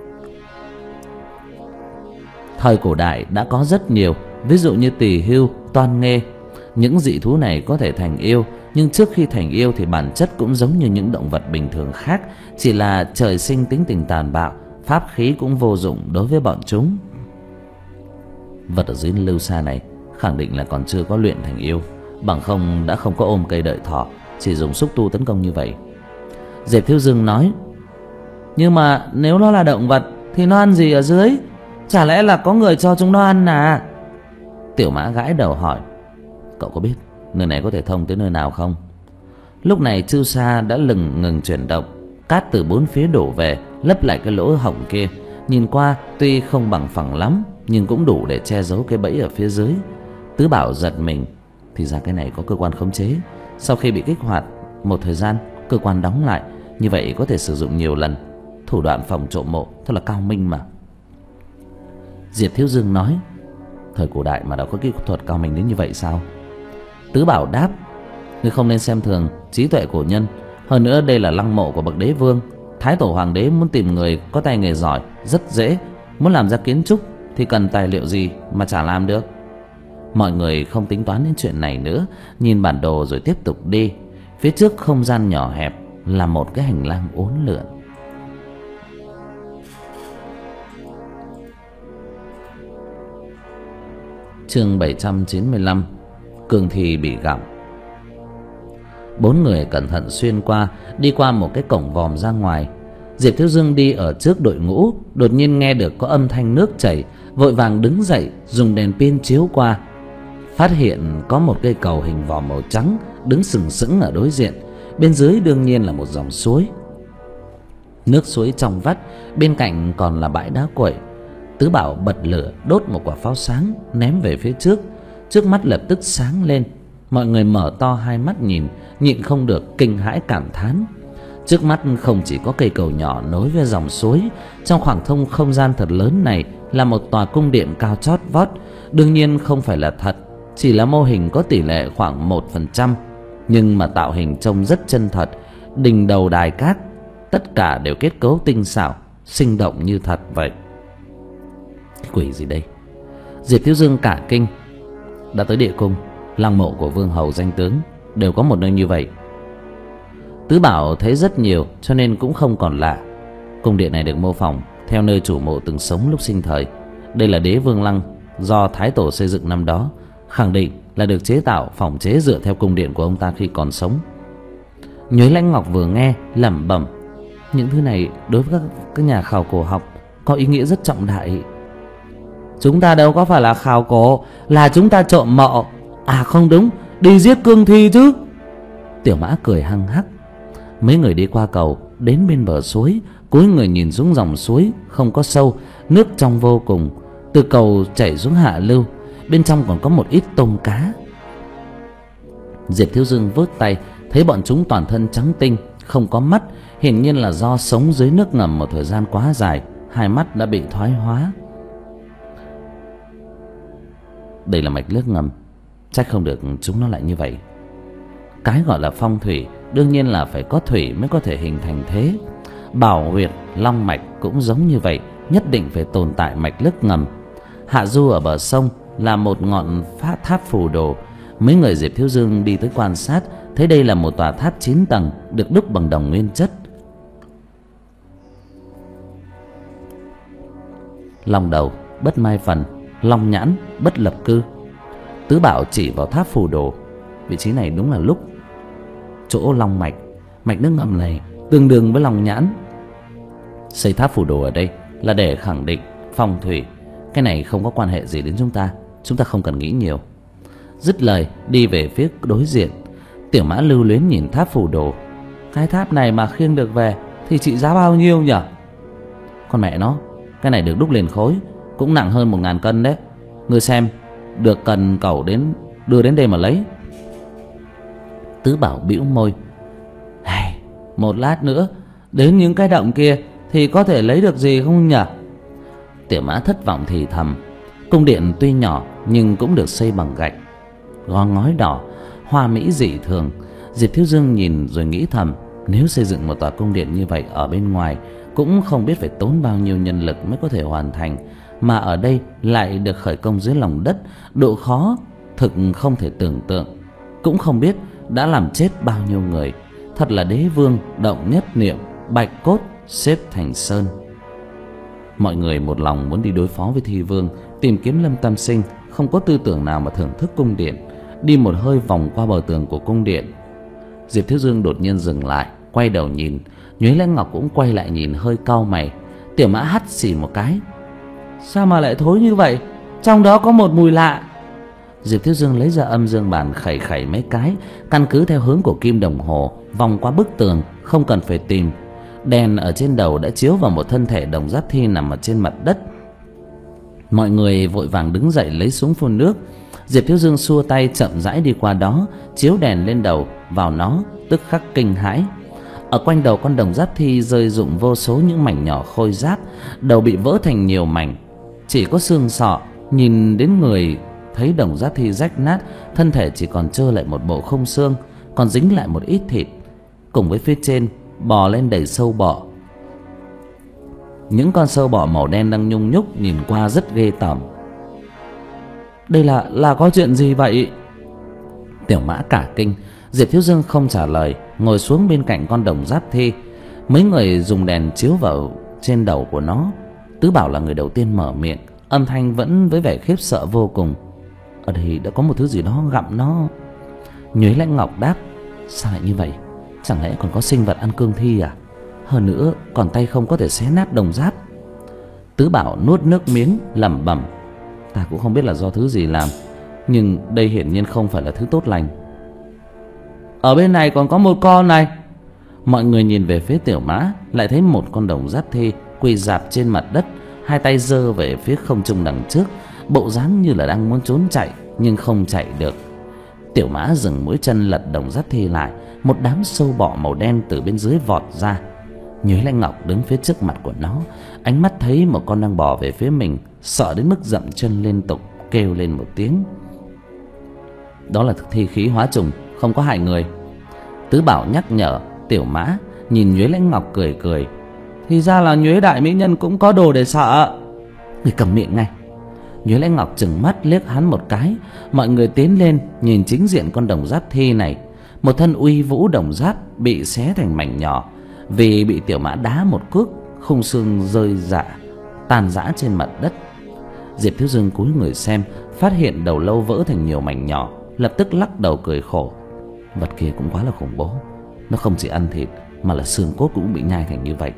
S1: Thời cổ đại đã có rất nhiều, ví dụ như tỳ hưu, toan nghê. Những dị thú này có thể thành yêu, nhưng trước khi thành yêu thì bản chất cũng giống như những động vật bình thường khác, chỉ là trời sinh tính tình tàn bạo, pháp khí cũng vô dụng đối với bọn chúng. Vật ở dưới lưu sa này khẳng định là còn chưa có luyện thành yêu, bằng không đã không có ôm cây đợi thỏ, chỉ dùng xúc tu tấn công như vậy. Diệp Thiếu Dương nói: Nhưng mà nếu nó là động vật thì nó ăn gì ở dưới? Chả lẽ là có người cho chúng nó ăn à? Tiểu Mã gãi đầu hỏi. Cậu có biết nơi này có thể thông tới nơi nào không? Lúc này Trư Sa đã lừng ngừng chuyển động. Cát từ bốn phía đổ về, lấp lại cái lỗ hổng kia. Nhìn qua tuy không bằng phẳng lắm, nhưng cũng đủ để che giấu cái bẫy ở phía dưới. Tứ Bảo giật mình. Thì ra cái này có cơ quan khống chế. Sau khi bị kích hoạt một thời gian, cơ quan đóng lại. Như vậy có thể sử dụng nhiều lần. Thủ đoạn phòng trộm mộ thật là cao minh mà. Diệp Thiếu Dương nói. Thời cổ đại mà đã có kỹ thuật cao minh đến như vậy sao? Tứ Bảo đáp. Ngươi không nên xem thường trí tuệ của nhân. Hơn nữa đây là lăng mộ của bậc đế vương. Thái tổ hoàng đế muốn tìm người có tay nghề giỏi rất dễ. Muốn làm ra kiến trúc thì cần tài liệu gì mà chả làm được. Mọi người không tính toán đến chuyện này nữa, nhìn bản đồ rồi tiếp tục đi. Phía trước không gian nhỏ hẹp là một cái hành lang uốn lượn. Chương bảy trăm chín mươi lăm. Cương thi bị gặm. Bốn người cẩn thận xuyên qua, đi qua một cái cổng vòm ra ngoài. Diệp Thiếu Dương đi ở trước đội ngũ, đột nhiên nghe được có âm thanh nước chảy, vội vàng đứng dậy dùng đèn pin chiếu qua. Phát hiện có một cây cầu hình vòm màu trắng đứng sừng sững ở đối diện. Bên dưới đương nhiên là một dòng suối. Nước suối trong vắt, bên cạnh còn là bãi đá quậy. Tứ Bảo bật lửa đốt một quả pháo sáng ném về phía trước. Trước mắt lập tức sáng lên. Mọi người mở to hai mắt nhìn, nhịn không được kinh hãi cảm thán. Trước mắt không chỉ có cây cầu nhỏ nối với dòng suối, trong khoảng thông không gian thật lớn này là một tòa cung điện cao chót vót. Đương nhiên không phải là thật, chỉ là mô hình có tỷ lệ khoảng một phần trăm, nhưng mà tạo hình trông rất chân thật. Đình đầu đài cát, tất cả đều kết cấu tinh xảo, sinh động như thật vậy. Cái quỷ gì đây? Diệp Thiếu Dương cả kinh. Đã tới địa cung, lăng mộ của vương hầu danh tướng đều có một nơi như vậy. Tứ Bảo thấy rất nhiều cho nên cũng không còn lạ. Cung điện này được mô phỏng theo nơi chủ mộ từng sống lúc sinh thời. Đây là đế vương lăng do Thái tổ xây dựng năm đó, khẳng định là được chế tạo phỏng chế dựa theo cung điện của ông ta khi còn sống. Nhuế Lãnh Ngọc vừa nghe lẩm bẩm. Những thứ này đối với các, các nhà khảo cổ học có ý nghĩa rất trọng đại. Chúng ta đâu có phải là khảo cổ, là chúng ta trộm mộ. À không đúng, đi giết cương thi chứ. Tiểu Mã cười hăng hắc. Mấy người đi qua cầu, đến bên bờ suối, cúi người nhìn xuống dòng suối không có sâu, nước trong vô cùng. Từ cầu chảy xuống hạ lưu, bên trong còn có một ít tôm cá. Diệp Thiếu Dương vớt tay, thấy bọn chúng toàn thân trắng tinh, không có mắt, hiển nhiên là do sống dưới nước ngầm một thời gian quá dài, hai mắt đã bị thoái hóa. Đây là mạch nước ngầm, trách không được chúng nó lại như vậy. Cái gọi là phong thủy đương nhiên là phải có thủy mới có thể hình thành thế. Bảo Huyệt, Long Mạch cũng giống như vậy, nhất định phải tồn tại mạch nước ngầm. Hạ du ở bờ sông là một ngọn phát tháp phù đồ. Mấy người Diệp Thiếu Dương đi tới quan sát, thấy đây là một tòa tháp chín tầng được đúc bằng đồng nguyên chất. Long đầu bất mai phần, long nhãn bất lập cư. Tứ Bảo chỉ vào tháp phù đồ. Vị trí này đúng là lúc chỗ long mạch, mạch nước ngầm này tương đương với long nhãn. Xây tháp phù đồ ở đây là để khẳng định phong thủy. Cái này không có quan hệ gì đến chúng ta, chúng ta không cần nghĩ nhiều. Dứt lời đi về phía đối diện. Tiểu Mã lưu luyến nhìn tháp phù đồ. Cái tháp này mà khiêng được về thì trị giá bao nhiêu nhỉ? Con mẹ nó, cái này được đúc liền khối cũng nặng hơn một ngàn cân đấy. Ngươi xem, được cần cẩu đến đưa đến đây mà lấy. Tứ Bảo bĩu môi. Hey, một lát nữa đến những cái động kia thì có thể lấy được gì không nhỉ? Tiểu Mã thất vọng thì thầm. Cung điện tuy nhỏ nhưng cũng được xây bằng gạch, gò ngói đỏ, hoa mỹ dị thường. Diệp Thiếu Dương nhìn rồi nghĩ thầm, nếu xây dựng một tòa cung điện như vậy ở bên ngoài cũng không biết phải tốn bao nhiêu nhân lực mới có thể hoàn thành, mà ở đây lại được khởi công dưới lòng đất, độ khó thực không thể tưởng tượng. Cũng không biết đã làm chết bao nhiêu người. Thật là đế vương động nhất niệm, bạch cốt xếp thành sơn. Mọi người một lòng muốn đi đối phó với thi vương, tìm kiếm Lâm Tam Sinh, không có tư tưởng nào mà thưởng thức cung điện. Đi một hơi vòng qua bờ tường của cung điện, Diệp Thiếu Dương đột nhiên dừng lại, quay đầu nhìn. Nhuế Lãnh Ngọc cũng quay lại nhìn, hơi cau mày. Tiểu Mã hắt xì một cái. Sao mà lại thối như vậy? Trong đó có một mùi lạ. Diệp Thiếu Dương lấy ra âm dương bàn khẩy khẩy mấy cái, căn cứ theo hướng của kim đồng hồ vòng qua bức tường, không cần phải tìm. Đèn ở trên đầu đã chiếu vào một thân thể Đồng Giáp Thi nằm ở trên mặt đất. Mọi người vội vàng đứng dậy lấy súng phun nước. Diệp Thiếu Dương xua tay chậm rãi đi qua đó, chiếu đèn lên đầu vào nó, tức khắc kinh hãi. Ở quanh đầu con Đồng Giáp Thi rơi rụng vô số những mảnh nhỏ khôi giáp, đầu bị vỡ thành nhiều mảnh, chỉ có xương sọ. Nhìn đến người thấy Đồng Giáp Thi rách nát, thân thể chỉ còn trơ lại một bộ không xương, còn dính lại một ít thịt, cùng với phía trên bò lên đầy sâu bọ. Những con sâu bọ màu đen đang nhung nhúc, nhìn qua rất ghê tởm. Đây là là có chuyện gì vậy? Tiểu Mã cả kinh. Diệp Thiếu Dương không trả lời, ngồi xuống bên cạnh con Đồng Giáp Thi. Mấy người dùng đèn chiếu vào trên đầu của nó. Tứ Bảo là người đầu tiên mở miệng, âm thanh vẫn với vẻ khiếp sợ vô cùng. Ở đây đã có một thứ gì đó gặm nó. Nhuế Lãnh Ngọc đáp. Sao lại như vậy? Chẳng lẽ còn có sinh vật ăn cương thi à? Hơn nữa còn tay không có thể xé nát đồng giáp. Tứ Bảo nuốt nước miếng lẩm bẩm. Ta cũng không biết là do thứ gì làm, nhưng đây hiển nhiên không phải là thứ tốt lành. Ở bên này còn có một con này. Mọi người nhìn về phía Tiểu Mã, lại thấy một con Đồng Giáp Thi quỳ rạp trên mặt đất, hai tay giơ về phía không trung đằng trước, bộ dáng như là đang muốn trốn chạy nhưng không chạy được. Tiểu Mã dừng mũi chân lật Đồng Giáp Thi lại, một đám sâu bọ màu đen từ bên dưới vọt ra. Nhuế Lãnh Ngọc đứng phía trước mặt của nó, ánh mắt thấy một con đang bò về phía mình, sợ đến mức dậm chân liên tục, kêu lên một tiếng. Đó là thi khí hóa trùng, không có hại người. Tứ Bảo nhắc nhở. Tiểu Mã nhìn Nhuế Lãnh Ngọc cười cười. Thì ra là Nhuế đại mỹ nhân cũng có đồ để sợ. Người cầm miệng ngay. Nhuế Lãnh Ngọc trừng mắt liếc hắn một cái. Mọi người tiến lên nhìn chính diện con Đồng Giáp Thi này. Một thân uy vũ đồng giáp bị xé thành mảnh nhỏ, vì bị Tiểu Mã đá một cước, khung xương rơi rạ tan rã trên mặt đất. Diệp Thiếu Dương cúi người xem, phát hiện đầu lâu vỡ thành nhiều mảnh nhỏ, lập tức lắc đầu cười khổ. Vật kia cũng quá là khủng bố. Nó không chỉ ăn thịt mà là xương cốt cũng bị nhai thành như vậy.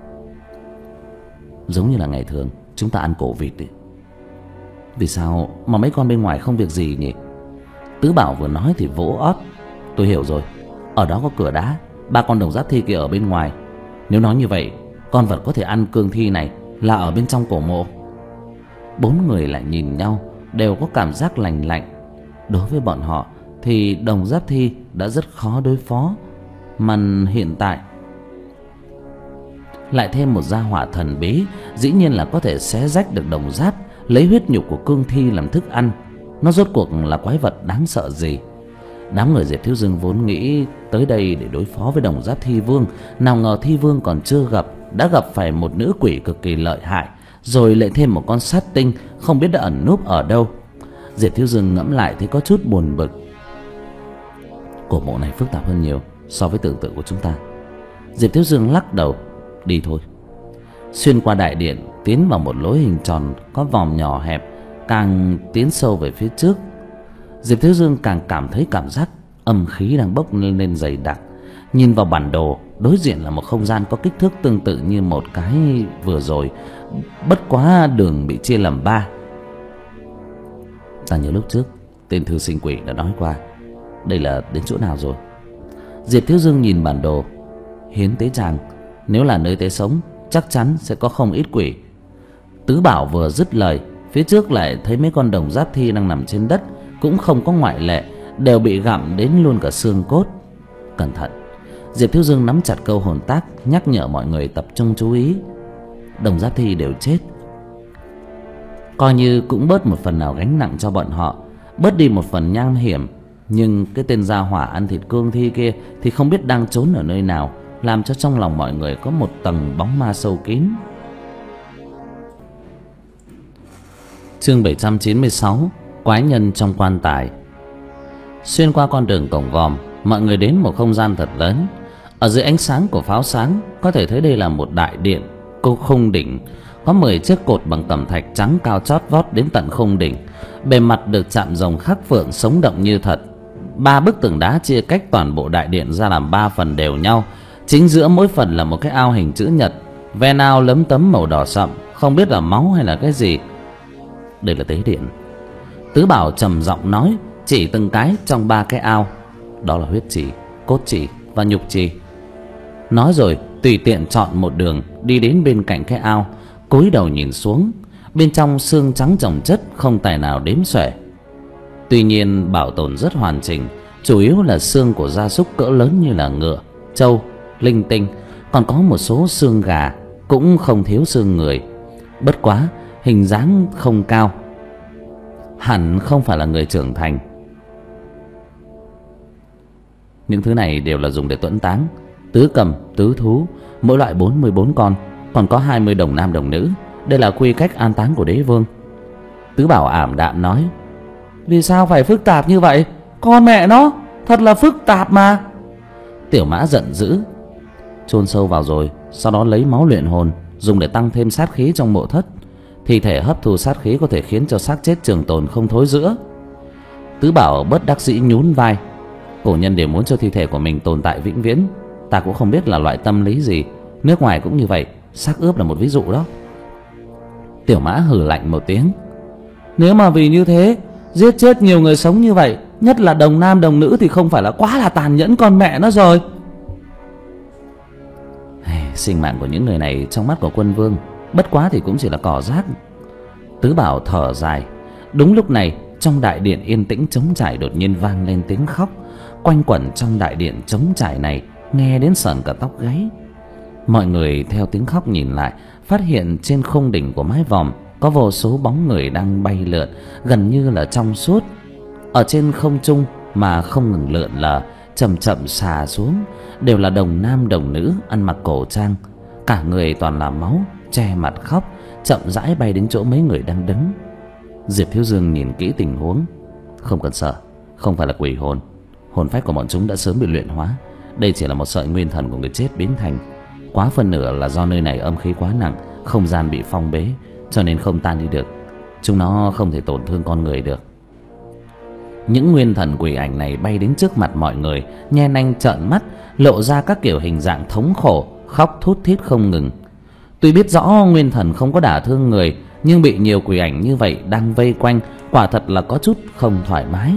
S1: Giống như là ngày thường chúng ta ăn cổ vịt ấy. Vì sao mà mấy con bên ngoài không việc gì nhỉ? Tứ Bảo vừa nói thì vỗ ót. Tôi hiểu rồi. Ở đó có cửa đá, ba con Đồng Giáp Thi kia ở bên ngoài. Nếu nói như vậy, con vật có thể ăn cương thi này là ở bên trong cổ mộ. Bốn người lại nhìn nhau, đều có cảm giác lành lạnh. Đối với bọn họ thì Đồng Giáp Thi đã rất khó đối phó, mà hiện tại lại thêm một gia hỏa thần bí, dĩ nhiên là có thể xé rách được đồng giáp, lấy huyết nhục của cương thi làm thức ăn. Nó rốt cuộc là quái vật đáng sợ gì? Đám người Diệp Thiếu Dương vốn nghĩ tới đây để đối phó với Đồng Giáp Thi Vương, nào ngờ Thi Vương còn chưa gặp đã gặp phải một nữ quỷ cực kỳ lợi hại, rồi lại thêm một con sát tinh không biết đã ẩn núp ở đâu. Diệp Thiếu Dương ngẫm lại thấy có chút buồn bực. Cổ mộ này phức tạp hơn nhiều so với tưởng tượng của chúng ta. Diệp Thiếu Dương lắc đầu. Đi thôi. Xuyên qua đại điện, tiến vào một lối hình tròn có vòm nhỏ hẹp. Càng tiến sâu về phía trước, Diệp Thiếu Dương càng cảm thấy cảm giác âm khí đang bốc lên, lên dày đặc. Nhìn vào bản đồ, đối diện là một không gian có kích thước tương tự như một cái vừa rồi, bất quá đường bị chia làm ba. Ta nhớ lúc trước tên thư sinh quỷ đã nói qua. Đây là đến chỗ nào rồi? Diệp Thiếu Dương nhìn bản đồ. Hiến tế tràng, nếu là nơi tế sống chắc chắn sẽ có không ít quỷ. Tứ Bảo vừa dứt lời, phía trước lại thấy mấy con Đồng Giáp Thi đang nằm trên đất, cũng không có ngoại lệ, đều bị gặm đến luôn cả xương cốt. Cẩn thận. Diệp Thiếu Dương nắm chặt câu hồn tác, nhắc nhở mọi người tập trung chú ý. Đồng Giáp Thi đều chết, coi như cũng bớt một phần nào gánh nặng cho bọn họ, bớt đi một phần nham hiểm. Nhưng cái tên gia hỏa ăn thịt cương thi kia thì không biết đang trốn ở nơi nào, làm cho trong lòng mọi người có một tầng bóng ma sâu kín. Chương bảy trăm chín mươi sáu. Quái nhân trong quan tài. Xuyên qua con đường cổng vòm, mọi người đến một không gian thật lớn. Ở dưới ánh sáng của pháo sáng, có thể thấy đây là một đại điện cô khung đỉnh, có mười chiếc cột bằng cẩm thạch trắng cao chót vót đến tận khung đỉnh. Bề mặt được chạm rồng khắc phượng sống động như thật. Ba bức tường đá chia cách toàn bộ đại điện ra làm ba phần đều nhau. Chính giữa mỗi phần là một cái ao hình chữ nhật, ven ao lấm tấm màu đỏ sậm, không biết là máu hay là cái gì. Đây là tế điện. Tứ Bảo trầm giọng nói, chỉ từng cái trong ba cái ao. Đó là huyết trì, cốt trì và nhục trì. Nói rồi tùy tiện chọn một đường đi đến bên cạnh cái ao, cúi đầu nhìn xuống. Bên trong xương trắng chồng chất, không tài nào đếm xuể. Tuy nhiên bảo tồn rất hoàn chỉnh, chủ yếu là xương của gia súc cỡ lớn như là ngựa, trâu, linh tinh, còn có một số xương gà, cũng không thiếu xương người. Bất quá hình dáng không cao, hẳn không phải là người trưởng thành. Những thứ này đều là dùng để tuẫn táng. Tứ cầm, tứ thú, mỗi loại bốn mươi bốn con, còn có hai mươi đồng nam đồng nữ. Đây là quy cách an táng của đế vương. Tứ Bảo ảm đạm nói, vì sao phải phức tạp như vậy? Con mẹ nó, thật là phức tạp mà. Tiểu Mã giận dữ, chôn sâu vào rồi, sau đó lấy máu luyện hồn, dùng để tăng thêm sát khí trong mộ thất. Thi thể hấp thu sát khí có thể khiến cho xác chết trường tồn không thối rữa. Tứ Bảo bất đắc dĩ nhún vai, cổ nhân đều muốn cho thi thể của mình tồn tại vĩnh viễn. Ta cũng không biết là loại tâm lý gì, nước ngoài cũng như vậy, xác ướp là một ví dụ đó. Tiểu Mã hừ lạnh một tiếng, nếu mà vì như thế giết chết nhiều người sống như vậy, nhất là đồng nam đồng nữ, thì không phải là quá là tàn nhẫn con mẹ nó rồi. Sinh mạng của những người này trong mắt của quân vương bất quá thì cũng chỉ là cỏ rác. Tứ Bảo thở dài. Đúng lúc này trong đại điện yên tĩnh trống trải đột nhiên vang lên tiếng khóc. Quanh quẩn trong đại điện trống trải này, nghe đến sởn cả tóc gáy. Mọi người theo tiếng khóc nhìn lại, phát hiện trên khung đỉnh của mái vòm có vô số bóng người đang bay lượn, gần như là trong suốt. Ở trên không trung mà không ngừng lượn lờ, chậm chậm xà xuống, đều là đồng nam đồng nữ ăn mặc cổ trang, cả người toàn là máu, che mặt khóc, chậm rãi bay đến chỗ mấy người đang đứng. Diệp Thiếu Dương nhìn kỹ tình huống, không cần sợ, không phải là quỷ hồn, hồn phách của bọn chúng đã sớm bị luyện hóa. Đây chỉ là một sợi nguyên thần của người chết biến thành, quá phần nửa là do nơi này âm khí quá nặng, không gian bị phong bế, cho nên không tan đi được. Chúng nó không thể tổn thương con người được. Những nguyên thần quỷ ảnh này bay đến trước mặt mọi người, nhe nanh trợn mắt, lộ ra các kiểu hình dạng thống khổ, khóc thút thít không ngừng. Tuy biết rõ nguyên thần không có đả thương người, nhưng bị nhiều quỷ ảnh như vậy đang vây quanh, quả thật là có chút không thoải mái.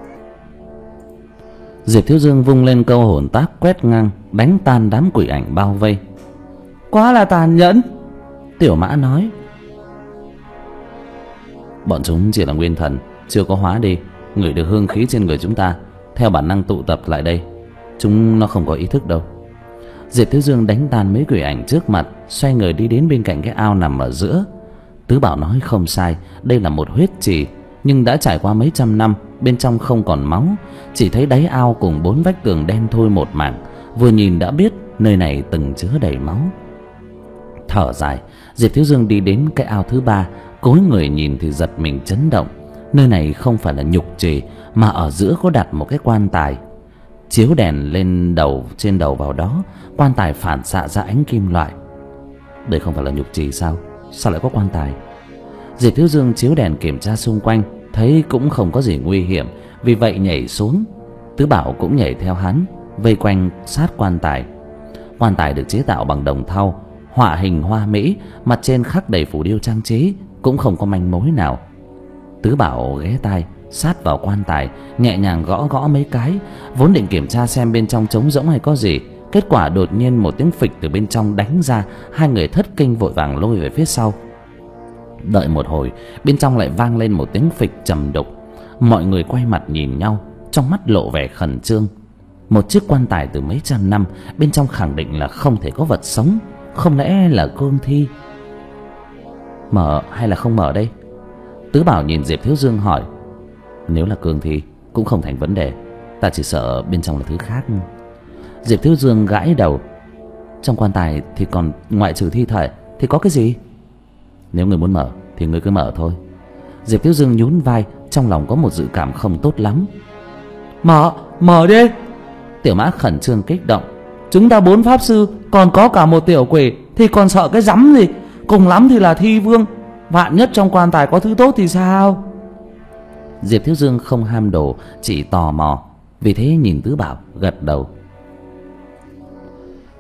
S1: Diệp Thiếu Dương vung lên câu hồn tác quét ngang, đánh tan đám quỷ ảnh bao vây. Quá là tàn nhẫn, Tiểu Mã nói. Bọn chúng chỉ là nguyên thần, chưa có hóa đi, ngửi được hương khí trên người chúng ta, theo bản năng tụ tập lại đây. Chúng nó không có ý thức đâu. Diệp Thiếu Dương đánh tan mấy quỷ ảnh trước mặt, xoay người đi đến bên cạnh cái ao nằm ở giữa. Tứ Bảo nói không sai, đây là một huyết trì, nhưng đã trải qua mấy trăm năm, bên trong không còn máu, chỉ thấy đáy ao cùng bốn vách tường đen thui một mảng, vừa nhìn đã biết nơi này từng chứa đầy máu. Thở dài, Diệp Thiếu Dương đi đến cái ao thứ ba, cúi người nhìn thì giật mình chấn động. Nơi này không phải là nhục trì, mà ở giữa có đặt một cái quan tài. Chiếu đèn lên đầu, trên đầu vào đó, quan tài phản xạ ra ánh kim loại. Đây không phải là nhục trì sao? Sao lại có quan tài? Diệp Thiếu Dương chiếu đèn kiểm tra xung quanh, thấy cũng không có gì nguy hiểm, vì vậy nhảy xuống. Tứ Bảo cũng nhảy theo hắn, vây quanh sát quan tài. Quan tài được chế tạo bằng đồng thau, họa hình hoa mỹ, mặt trên khắc đầy phù điêu trang trí, cũng không có manh mối nào. Tứ Bảo ghé tai sát vào quan tài, nhẹ nhàng gõ gõ mấy cái, vốn định kiểm tra xem bên trong trống rỗng hay có gì. Kết quả đột nhiên một tiếng phịch từ bên trong đánh ra, hai người thất kinh vội vàng lôi về phía sau. Đợi một hồi, bên trong lại vang lên một tiếng phịch trầm đục. Mọi người quay mặt nhìn nhau, trong mắt lộ vẻ khẩn trương. Một chiếc quan tài từ mấy trăm năm, bên trong khẳng định là không thể có vật sống. Không lẽ là cương thi? Mở hay là không mở đây? Tứ Bảo nhìn Diệp Thiếu Dương hỏi. Nếu là cương thi cũng không thành vấn đề, ta chỉ sợ bên trong là thứ khác. Diệp Thiếu Dương gãi đầu. Trong quan tài thì còn ngoại trừ thi thể thì có cái gì? Nếu người muốn mở thì người cứ mở thôi. Diệp Thiếu Dương nhún vai, trong lòng có một dự cảm không tốt lắm. Mở, mở đi. Tiểu Mã khẩn trương kích động. Chúng ta bốn pháp sư, còn có cả một tiểu quỷ, thì còn sợ cái rắm gì? Cùng lắm thì là thi vương, vạn nhất trong quan tài có thứ tốt thì sao? Diệp Thiếu Dương không ham đồ, chỉ tò mò, vì thế nhìn Tứ Bảo gật đầu.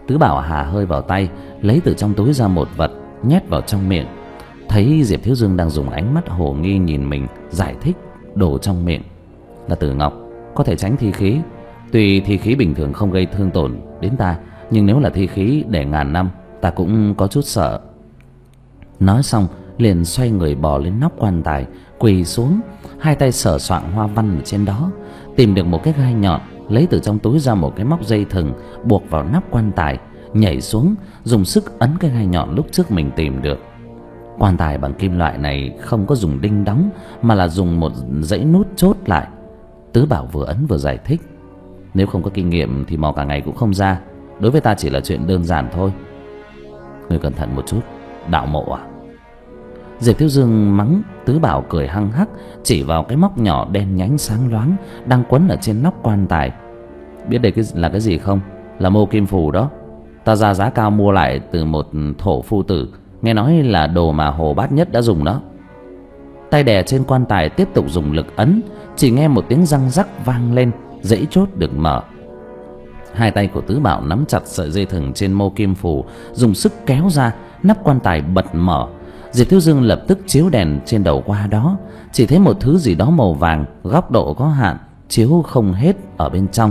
S1: Tứ Bảo hà hơi vào tay, lấy từ trong túi ra một vật nhét vào trong miệng. Thấy Diệp Thiếu Dương đang dùng ánh mắt hồ nghi nhìn mình, giải thích đồ trong miệng là tử ngọc, có thể tránh thi khí. Tuy thi khí bình thường không gây thương tổn đến ta, nhưng nếu là thi khí để ngàn năm, ta cũng có chút sợ. Nói xong liền xoay người bò lên nóc quan tài, quỳ xuống, hai tay sờ soạng hoa văn ở trên đó, tìm được một cái gai nhọn, lấy từ trong túi ra một cái móc dây thừng buộc vào nắp quan tài, nhảy xuống, dùng sức ấn cái gai nhọn lúc trước mình tìm được. Quan tài bằng kim loại này không có dùng đinh đóng, mà là dùng một dãy nút chốt lại. Tứ Bảo vừa ấn vừa giải thích: nếu không có kinh nghiệm thì mò cả ngày cũng không ra, đối với ta chỉ là chuyện đơn giản thôi. Ngươi cẩn thận một chút, đạo mộ à? Diệp Thiếu Dương mắng. Tứ Bảo cười hăng hắc, chỉ vào cái móc nhỏ đen nhánh sáng loáng đang quấn ở trên nóc quan tài: biết đây là cái gì không? Là mô kim phù đó. Ta ra giá cao mua lại từ một thổ phu tử, nghe nói là đồ mà Hồ Bát Nhất đã dùng đó. Tay đè trên quan tài tiếp tục dùng lực ấn, chỉ nghe một tiếng răng rắc vang lên, dãy chốt được mở. Hai tay của Tứ Bảo nắm chặt sợi dây thừng trên mô kim phù, dùng sức kéo ra, nắp quan tài bật mở. Diệp Thiếu Dương lập tức chiếu đèn trên đầu qua đó, chỉ thấy một thứ gì đó màu vàng, góc độ có hạn, chiếu không hết ở bên trong.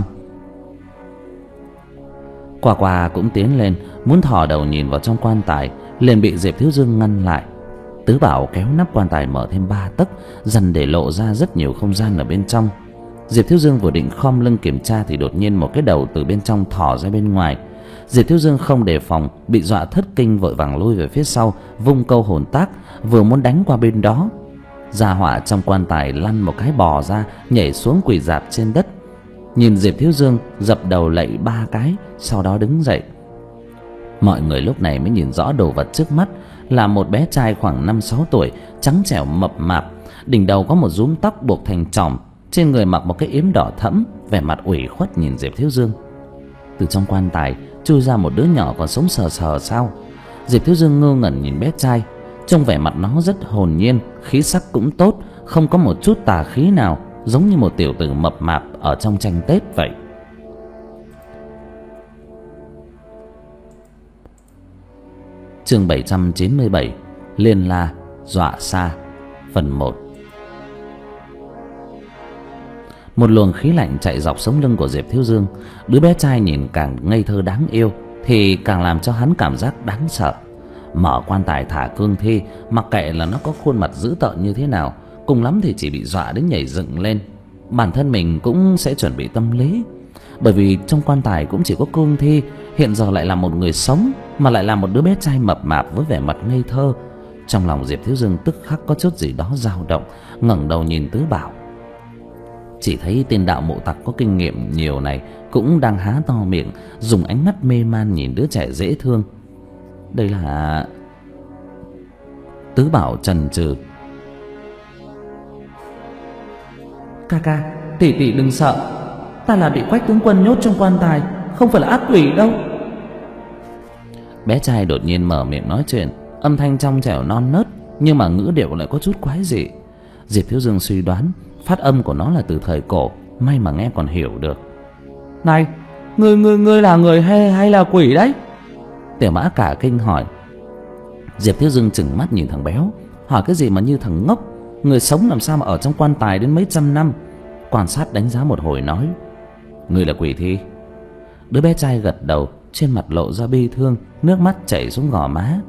S1: Quả Quả cũng tiến lên muốn thò đầu nhìn vào trong quan tài, liền bị Diệp Thiếu Dương ngăn lại. Tứ Bảo kéo nắp quan tài mở thêm ba tấc, dần để lộ ra rất nhiều không gian ở bên trong. Diệp Thiếu Dương vừa định khom lưng kiểm tra thì đột nhiên một cái đầu từ bên trong thò ra bên ngoài. Diệp Thiếu Dương không đề phòng, bị dọa thất kinh, vội vàng lui về phía sau, vung câu hồn tác, vừa muốn đánh qua bên đó. Gia hỏa trong quan tài lăn một cái bò ra, nhảy xuống quỳ rạp trên đất, nhìn Diệp Thiếu Dương dập đầu lạy ba cái, sau đó đứng dậy. Mọi người lúc này mới nhìn rõ đồ vật trước mắt là một bé trai khoảng năm sáu tuổi, trắng trẻo mập mạp, đỉnh đầu có một rúm tóc buộc thành chòm, trên người mặc một cái yếm đỏ thẫm, vẻ mặt ủy khuất nhìn Diệp Thiếu Dương. Từ trong quan tài chui ra một đứa nhỏ còn sống sờ sờ sao? Diệp Thiếu Dương ngơ ngẩn nhìn bé trai, trông vẻ mặt nó rất hồn nhiên, khí sắc cũng tốt, không có một chút tà khí nào, giống như một tiểu tử mập mạp ở trong tranh Tết vậy. Chương bảy trăm chín mươi bảy, Liên La dọa xa, phần một. Một luồng khí lạnh chạy dọc sống lưng của Diệp Thiếu Dương. Đứa bé trai nhìn càng ngây thơ đáng yêu thì càng làm cho hắn cảm giác đáng sợ. Mở quan tài thả cương thi, mặc kệ là nó có khuôn mặt dữ tợn như thế nào, cùng lắm thì chỉ bị dọa đến nhảy dựng lên. Bản thân mình cũng sẽ chuẩn bị tâm lý, bởi vì trong quan tài cũng chỉ có cương thi, hiện giờ lại là một người sống, mà lại là một đứa bé trai mập mạp với vẻ mặt ngây thơ. Trong lòng Diệp Thiếu Dương tức khắc có chút gì đó dao động, ngẩng đầu nhìn Tứ Bảo. Chỉ thấy tên đạo mộ tặc có kinh nghiệm nhiều này cũng đang há to miệng, dùng ánh mắt mê man nhìn đứa trẻ dễ thương. Đây là... Tứ Bảo chần chừ:
S2: Ca ca, tỷ tỷ đừng sợ, ta là bị Quách tướng quân nhốt trong quan tài, không phải là ác quỷ đâu.
S1: Bé trai đột nhiên mở miệng nói chuyện, âm thanh trong trẻo non nớt, nhưng mà ngữ điệu lại có chút quái dị. Diệp Thiếu Dương suy đoán phát âm của nó là từ thời cổ, may mà nghe còn hiểu được.
S2: Này, ngươi ngươi ngươi là người hay hay là quỷ đấy?
S1: Tiểu Mã cả kinh hỏi. Diệp Thiếu Dương chừng mắt nhìn thằng béo, hỏi cái gì mà như thằng ngốc, người sống làm sao mà ở trong quan tài đến mấy trăm năm. Quan sát đánh giá một hồi nói: ngươi là quỷ thi. Đứa bé trai gật đầu, trên mặt lộ ra bi thương, nước mắt chảy xuống gò má.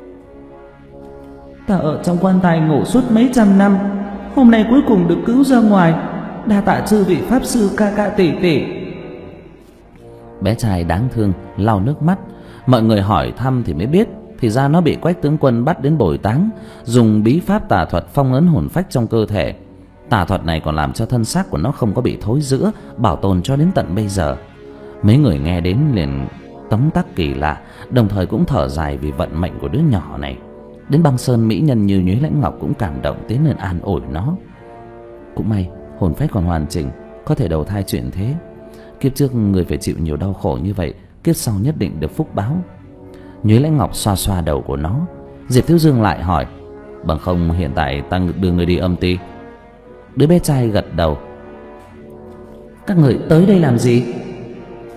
S2: Ta ở trong quan tài ngủ suốt mấy trăm năm, hôm nay cuối cùng được cứu ra ngoài, đa tạ chư vị pháp sư ca ca tỷ tỷ.
S1: Bé trai đáng thương lau nước mắt. Mọi người hỏi thăm thì mới biết, thì ra nó bị Quách tướng quân bắt đến bồi táng, dùng bí pháp tà thuật phong ấn hồn phách trong cơ thể. Tà thuật này còn làm cho thân xác của nó không có bị thối rữa, bảo tồn cho đến tận bây giờ. Mấy người nghe đến liền tấm tắc kỳ lạ, đồng thời cũng thở dài vì vận mệnh của đứa nhỏ này. Đến Băng Sơn mỹ nhân như Nhuế Lãnh Ngọc cũng cảm động tiến lên an ủi nó. Cũng may hồn phách còn hoàn chỉnh, có thể đầu thai chuyển thế. Kiếp trước người phải chịu nhiều đau khổ như vậy, kiếp sau nhất định được phúc báo. Nhuế Lãnh Ngọc xoa xoa đầu của nó. Diệp Thiếu Dương lại hỏi: bằng không hiện tại ta đưa người đi âm ti? Đứa bé trai gật đầu:
S2: các người tới đây làm gì?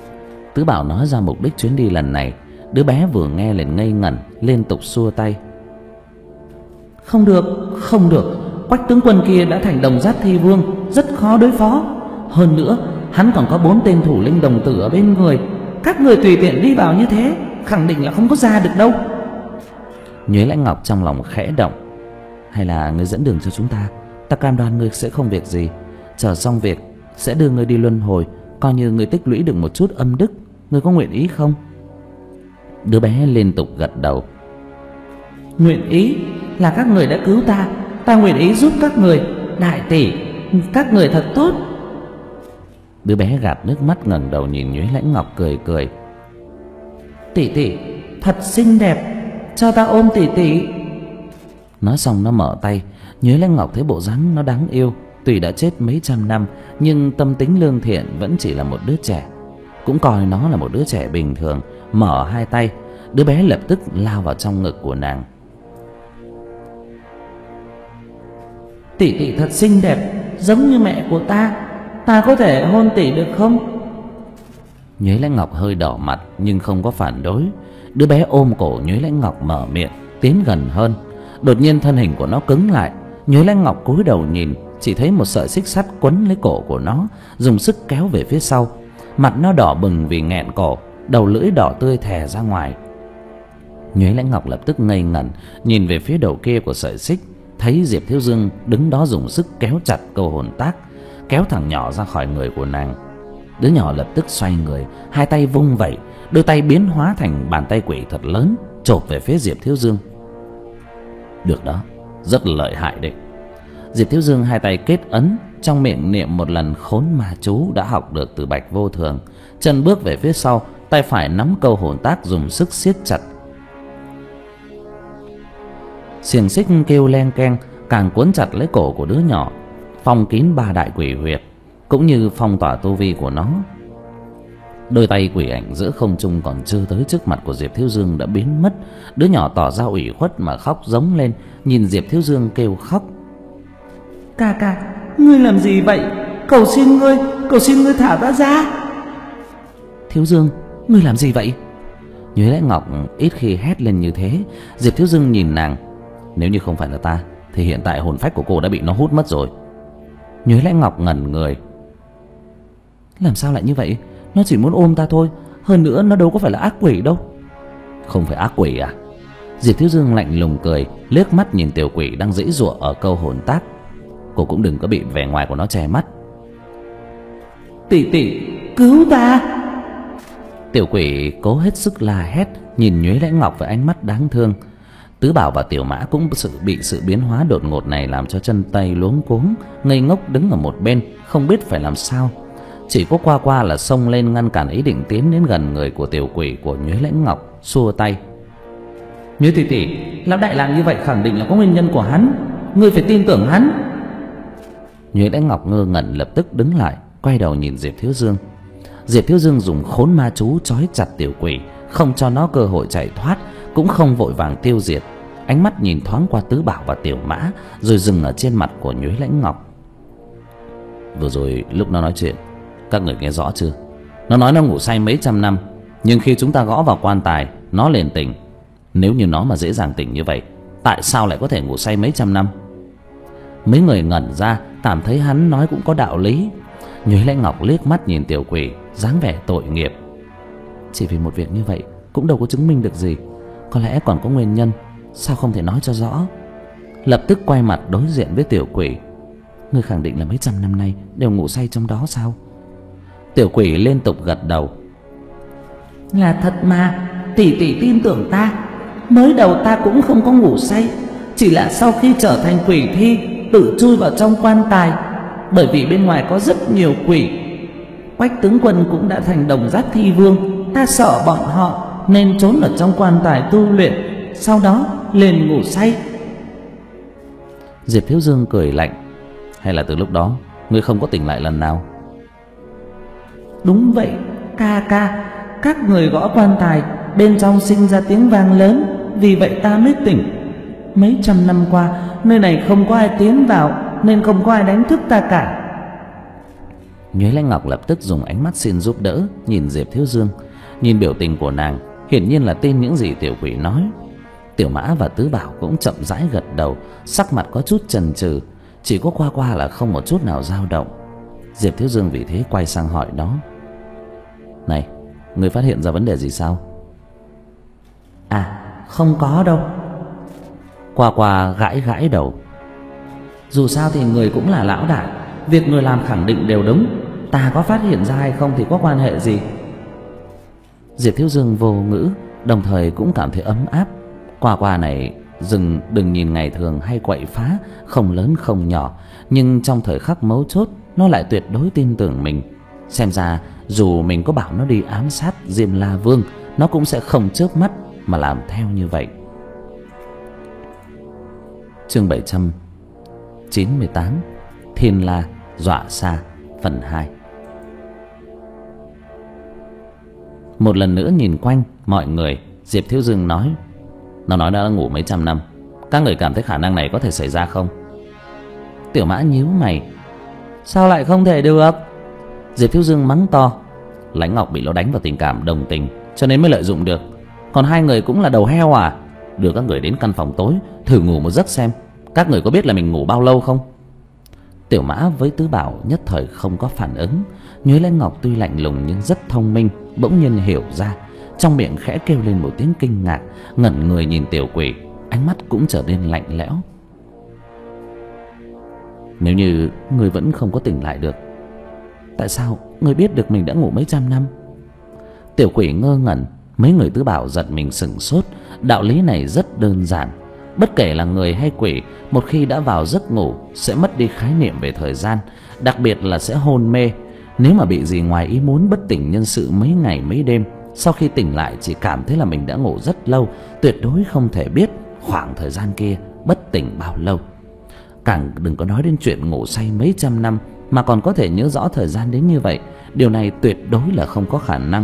S1: Tứ Bảo nói ra mục đích chuyến đi lần này. Đứa bé vừa nghe liền ngây ngẩn, liên tục xua tay.
S2: Không được, không được. Quách tướng quân kia đã thành đồng giáp thi vương, rất khó đối phó. Hơn nữa hắn còn có bốn tên thủ linh đồng tử ở bên người. Các người tùy tiện đi vào như thế, khẳng định là không có ra được đâu.
S1: Nhuế Lãnh Ngọc trong lòng khẽ động. Hay là ngươi dẫn đường cho chúng ta, ta cam đoan ngươi sẽ không việc gì. Chờ xong việc sẽ đưa ngươi đi luân hồi, coi như ngươi tích lũy được một chút âm đức. Ngươi có nguyện ý không? Đứa bé liên tục gật đầu.
S2: Nguyện ý, là các người đã cứu ta, ta nguyện ý giúp các người. Đại tỷ, các người thật tốt.
S1: Đứa bé gạt nước mắt ngẩng đầu nhìn Nhuế Lãnh Ngọc cười cười.
S2: Tỷ tỷ thật xinh đẹp, cho ta ôm tỷ tỷ.
S1: Nói xong nó mở tay. Nhuế Lãnh Ngọc thấy bộ dáng nó đáng yêu. Tuy đã chết mấy trăm năm, nhưng tâm tính lương thiện, vẫn chỉ là một đứa trẻ. Cũng coi nó là một đứa trẻ bình thường. Mở hai tay, đứa bé lập tức lao vào trong ngực của nàng.
S2: Tỷ tỷ thật xinh đẹp, giống như mẹ của ta. Ta có thể hôn tỷ được không?
S1: Nhuế Lãnh Ngọc hơi đỏ mặt nhưng không có phản đối. Đứa bé ôm cổ Nhuế Lãnh Ngọc mở miệng tiến gần hơn. Đột nhiên thân hình của nó cứng lại. Nhuế Lãnh Ngọc cúi đầu nhìn, chỉ thấy một sợi xích sắt quấn lấy cổ của nó, dùng sức kéo về phía sau. Mặt nó đỏ bừng vì nghẹn cổ, đầu lưỡi đỏ tươi thè ra ngoài. Nhuế Lãnh Ngọc lập tức ngây ngẩn, nhìn về phía đầu kia của sợi xích, thấy Diệp Thiếu Dương đứng đó dùng sức kéo chặt câu hồn tác, kéo thằng nhỏ ra khỏi người của nàng. Đứa nhỏ lập tức xoay người, hai tay vung vẩy, đôi tay biến hóa thành bàn tay quỷ thật lớn, chộp về phía Diệp Thiếu Dương. Được đó, rất lợi hại đấy. Diệp Thiếu Dương hai tay kết ấn, trong miệng niệm một lần khốn ma chú đã học được từ Bạch Vô Thường. Chân bước về phía sau, tay phải nắm câu hồn tác dùng sức siết chặt. Xiềng xích kêu len keng, càng cuốn chặt lấy cổ của đứa nhỏ, phong kín ba đại quỷ huyệt, cũng như phong tỏa tu vi của nó. Đôi tay quỷ ảnh giữa không trung còn chưa tới trước mặt của Diệp Thiếu Dương đã biến mất. Đứa nhỏ tỏ ra ủy khuất mà khóc giống lên, nhìn Diệp Thiếu Dương kêu khóc.
S2: Ca ca, ngươi làm gì vậy? Cầu xin ngươi, cầu xin ngươi thả ta ra.
S1: Thiếu Dương, ngươi làm gì vậy? Nhuế Lãnh Ngọc ít khi hét lên như thế. Diệp Thiếu Dương nhìn nàng. Nếu như không phải là ta thì hiện tại hồn phách của cô đã bị nó hút mất rồi. Nhuế Lãnh Ngọc ngẩn người. Làm sao lại như vậy? Nó chỉ muốn ôm ta thôi. Hơn nữa nó đâu có phải là ác quỷ đâu. Không phải ác quỷ à? Diệp Thiếu Dương lạnh lùng cười, liếc mắt nhìn tiểu quỷ đang giãy giụa ở câu hồn tác. Cô cũng đừng có bị vẻ ngoài của nó che mắt.
S2: Tỷ tỷ, cứu ta!
S1: Tiểu quỷ cố hết sức la hét, nhìn Nhuế Lãnh Ngọc với ánh mắt đáng thương. Tứ Bảo và Tiểu Mã cũng sự bị sự biến hóa đột ngột này làm cho chân tay luống cuống, ngây ngốc đứng ở một bên, không biết phải làm sao. Chỉ có qua qua là xông lên ngăn cản ý định tiến đến gần người của tiểu quỷ của Nhuế Lãnh Ngọc, xua tay.
S2: Như tỷ tỷ, lão đại làm như vậy khẳng định là có nguyên nhân của hắn, ngươi phải tin tưởng hắn.
S1: Nhuế Lãnh Ngọc ngơ ngẩn lập tức đứng lại, quay đầu nhìn Diệp Thiếu Dương. Diệp Thiếu Dương dùng khốn ma chú trói chặt tiểu quỷ, không cho nó cơ hội chạy thoát, cũng không vội vàng tiêu diệt. Ánh mắt nhìn thoáng qua Tứ Bảo và Tiểu Mã, rồi dừng ở trên mặt của Nhuế Lãnh Ngọc. Vừa rồi lúc nó nói chuyện, các người nghe rõ chưa? Nó nói nó ngủ say mấy trăm năm, nhưng khi chúng ta gõ vào quan tài, nó liền tỉnh. Nếu như nó mà dễ dàng tỉnh như vậy, tại sao lại có thể ngủ say mấy trăm năm? Mấy người ngẩn ra, cảm thấy hắn nói cũng có đạo lý. Nhuế Lãnh Ngọc liếc mắt nhìn tiểu quỷ, dáng vẻ tội nghiệp. Chỉ vì một việc như vậy cũng đâu có chứng minh được gì, có lẽ còn có nguyên nhân, sao không thể nói cho rõ? Lập tức quay mặt đối diện với tiểu quỷ. Ngươi khẳng định là mấy trăm năm nay đều ngủ say trong đó sao? Tiểu quỷ liên tục gật đầu.
S2: Là thật mà, tỷ tỷ tin tưởng ta. Mới đầu ta cũng không có ngủ say, chỉ là sau khi trở thành quỷ thi, tự chui vào trong quan tài. Bởi vì bên ngoài có rất nhiều quỷ. Quách tướng quân cũng đã thành đồng giác thi vương, ta sợ bọn họ nên trốn ở trong quan tài tu luyện, sau đó liền ngủ say.
S1: Diệp Thiếu Dương cười lạnh. Hay là từ lúc đó ngươi không có tỉnh lại lần nào?
S2: Đúng vậy, ca ca. Các người gõ quan tài, bên trong sinh ra tiếng vang lớn, vì vậy ta mới tỉnh. Mấy trăm năm qua, nơi này không có ai tiến vào, nên không có ai đánh thức ta cả.
S1: Nhuế Lãnh Ngọc lập tức dùng ánh mắt xin giúp đỡ nhìn Diệp Thiếu Dương. Nhìn biểu tình của nàng, hiển nhiên là tin những gì tiểu quỷ nói. Tiểu Mã và Tứ Bảo cũng chậm rãi gật đầu, sắc mặt có chút chần chừ, chỉ có Qua Qua là không một chút nào dao động. Diệp Thiếu Dương vì thế quay sang hỏi nó: "Này, người phát hiện ra vấn đề gì sao?"
S2: "À, không có đâu."
S1: Qua Qua gãi gãi đầu.
S2: "Dù sao thì người cũng là lão đại, việc người làm khẳng định đều đúng, ta có phát hiện ra hay không thì có quan hệ gì."
S1: Diệp Thiếu Dương vô ngữ, đồng thời cũng cảm thấy ấm áp. Qua Qua này dừng đừng nhìn ngày thường hay quậy phá, không lớn không nhỏ, nhưng trong thời khắc mấu chốt nó lại tuyệt đối tin tưởng mình. Xem ra dù mình có bảo nó đi ám sát Diêm La Vương, nó cũng sẽ không chớp mắt mà làm theo như vậy. Chương bảy trăm chín mươi tám, Thiên La Dọa Sa, phần hai. Một lần nữa nhìn quanh mọi người, Diệp Thiếu Dương nói: "Nó nói đã ngủ mấy trăm năm, các người cảm thấy khả năng này có thể xảy ra không?"
S2: Tiểu Mã nhíu mày: "Sao lại không thể được?"
S1: Diệp Thiếu Dương mắng to: "Lãnh Ngọc bị nó đánh vào tình cảm đồng tình, cho nên mới lợi dụng được. Còn hai người cũng là đầu heo à? Đưa các người đến căn phòng tối, thử ngủ một giấc xem, các người có biết là mình ngủ bao lâu không?" Tiểu Mã với Tứ Bảo nhất thời không có phản ứng. Nhuế Lãnh Ngọc tuy lạnh lùng nhưng rất thông minh, bỗng nhiên hiểu ra, trong miệng khẽ kêu lên một tiếng kinh ngạc, ngẩn người nhìn tiểu quỷ, ánh mắt cũng trở nên lạnh lẽo. "Nếu như người vẫn không có tỉnh lại được, tại sao người biết được mình đã ngủ mấy trăm năm?" Tiểu quỷ ngơ ngẩn. Mấy người Tứ Bảo giật mình sửng sốt. Đạo lý này rất đơn giản, bất kể là người hay quỷ, một khi đã vào giấc ngủ sẽ mất đi khái niệm về thời gian, đặc biệt là sẽ hôn mê. Nếu mà bị gì ngoài ý muốn bất tỉnh nhân sự mấy ngày mấy đêm, sau khi tỉnh lại chỉ cảm thấy là mình đã ngủ rất lâu, tuyệt đối không thể biết khoảng thời gian kia bất tỉnh bao lâu. Càng đừng có nói đến chuyện ngủ say mấy trăm năm mà còn có thể nhớ rõ thời gian đến như vậy, điều này tuyệt đối là không có khả năng.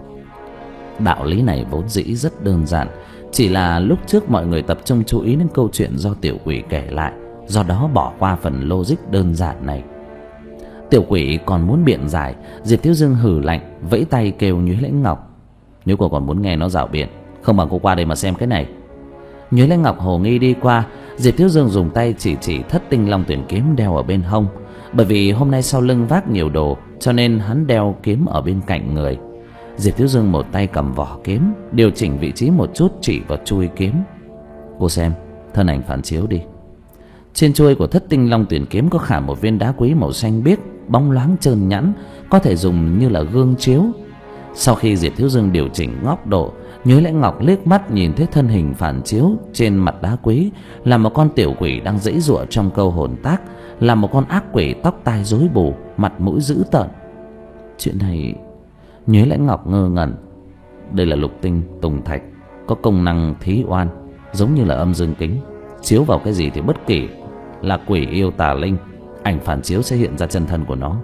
S1: Đạo lý này vốn dĩ rất đơn giản, chỉ là lúc trước mọi người tập trung chú ý đến câu chuyện do tiểu quỷ kể lại, do đó bỏ qua phần logic đơn giản này. Tiểu quỷ còn muốn biện giải, Diệp Thiếu Dương hừ lạnh, vẫy tay kêu Nhuế Lãnh Ngọc: "Nếu cô còn muốn nghe nó rảo biện, không bằng cô qua đây mà xem cái này." Nhuế Lãnh Ngọc hồ nghi đi qua. Diệp Thiếu Dương dùng tay chỉ chỉ thất tinh long tuyển kiếm đeo ở bên hông. Bởi vì hôm nay sau lưng vác nhiều đồ, cho nên hắn đeo kiếm ở bên cạnh người. Diệp Thiếu Dương một tay cầm vỏ kiếm, điều chỉnh vị trí một chút, chỉ vào chuôi kiếm: "Cô xem thân ảnh phản chiếu đi." Trên chuôi của thất tinh long tuyển kiếm có khảm một viên đá quý màu xanh biếc, bóng loáng trơn nhẵn, có thể dùng như là gương chiếu. Sau khi Diệp Thiếu Dương điều chỉnh góc độ, Nhuế Lãnh Ngọc liếc mắt nhìn thấy thân hình phản chiếu trên mặt đá quý là một con tiểu quỷ đang giãy giụa trong câu hồn tác, là một con ác quỷ tóc tai rối bù, mặt mũi dữ tợn. Chuyện này... Nhuế Lãnh Ngọc ngơ ngẩn. Đây là lục tinh tùng thạch, có công năng thí oan, giống như là âm dương kính, chiếu vào cái gì thì bất kể là quỷ yêu tà linh, ảnh phản chiếu sẽ hiện ra chân thân của nó.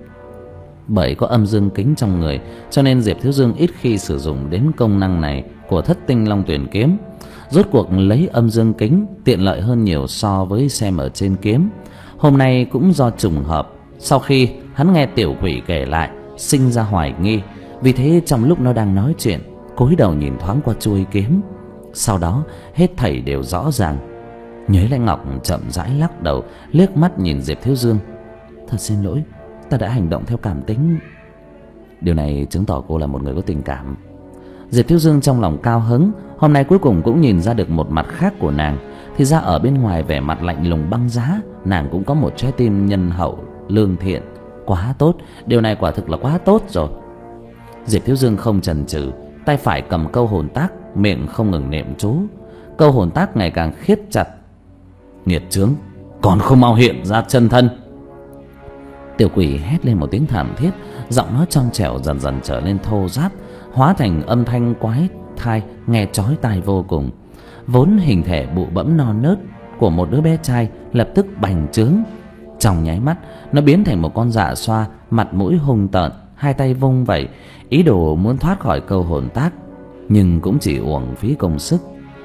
S1: Bởi có âm dương kính trong người, cho nên Diệp Thiếu Dương ít khi sử dụng đến công năng này của thất tinh long tuyển kiếm. Rốt cuộc lấy âm dương kính tiện lợi hơn nhiều so với xem ở trên kiếm. Hôm nay cũng do trùng hợp, sau khi hắn nghe tiểu quỷ kể lại, sinh ra hoài nghi, vì thế trong lúc nó đang nói chuyện, cúi đầu nhìn thoáng qua chuôi kiếm. Sau đó hết thảy đều rõ ràng. Nhuế Lãnh Ngọc chậm rãi lắc đầu, liếc mắt nhìn Diệp Thiếu Dương: "Thật xin lỗi, ta đã hành động theo cảm tính." Điều này chứng tỏ cô là một người có tình cảm. Diệp Thiếu Dương trong lòng cao hứng, hôm nay cuối cùng cũng nhìn ra được một mặt khác của nàng. Thì ra ở bên ngoài vẻ mặt lạnh lùng băng giá, nàng cũng có một trái tim nhân hậu lương thiện. Quá tốt, điều này quả thực là quá tốt rồi. Diệp Thiếu Dương không chần chừ, tay phải cầm câu hồn tác, miệng không ngừng niệm chú. Câu hồn tác ngày càng khiết chặt. "Nghiệt chướng, còn không mau hiện ra chân thân!" Tiểu quỷ hét lên một tiếng thảm thiết, giọng nói trong trẻo dần dần trở nên thô ráp, hóa thành âm thanh quái thai, nghe chói tai vô cùng. Vốn hình thể bụ bẫm non nớt của một đứa bé trai lập tức bành trướng. Trong nháy mắt, nó biến thành một con dạ xoa, mặt mũi hung tợn, hai tay vung vẩy, ý đồ muốn thoát khỏi câu hồn tác, nhưng cũng chỉ uổng phí công sức.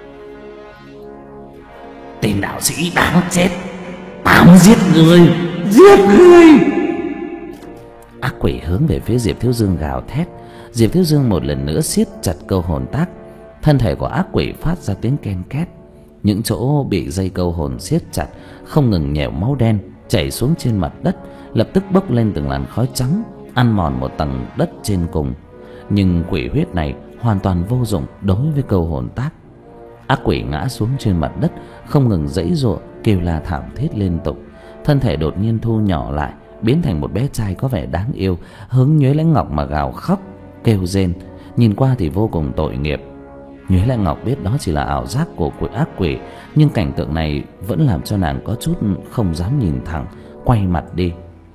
S2: "Tên đạo sĩ đáng chết, tao giết người, giết người!"
S1: Ác quỷ hướng về phía Diệp Thiếu Dương gào thét. Diệp Thiếu Dương một lần nữa siết chặt câu hồn tác. Thân thể của ác quỷ phát ra tiếng ken két. Những chỗ bị dây câu hồn siết chặt không ngừng nhèo máu đen chảy xuống trên mặt đất, lập tức bốc lên từng làn khói trắng, ăn mòn một tầng đất trên cùng. Nhưng quỷ huyết này hoàn toàn vô dụng đối với câu hồn tác. Ác quỷ ngã xuống trên mặt đất, không ngừng giãy giụa, kêu la thảm thiết liên tục. Thân thể đột nhiên thu nhỏ lại, biến thành một bé trai có vẻ đáng yêu, hướng Nhuế Lãnh Ngọc mà gào khóc, kêu rên. Nhìn qua thì vô cùng tội nghiệp. Nhuế Lãnh Ngọc biết đó chỉ là ảo giác của quỷ ác quỷ, nhưng cảnh tượng này vẫn làm cho nàng có chút không dám nhìn thẳng, quay mặt đi.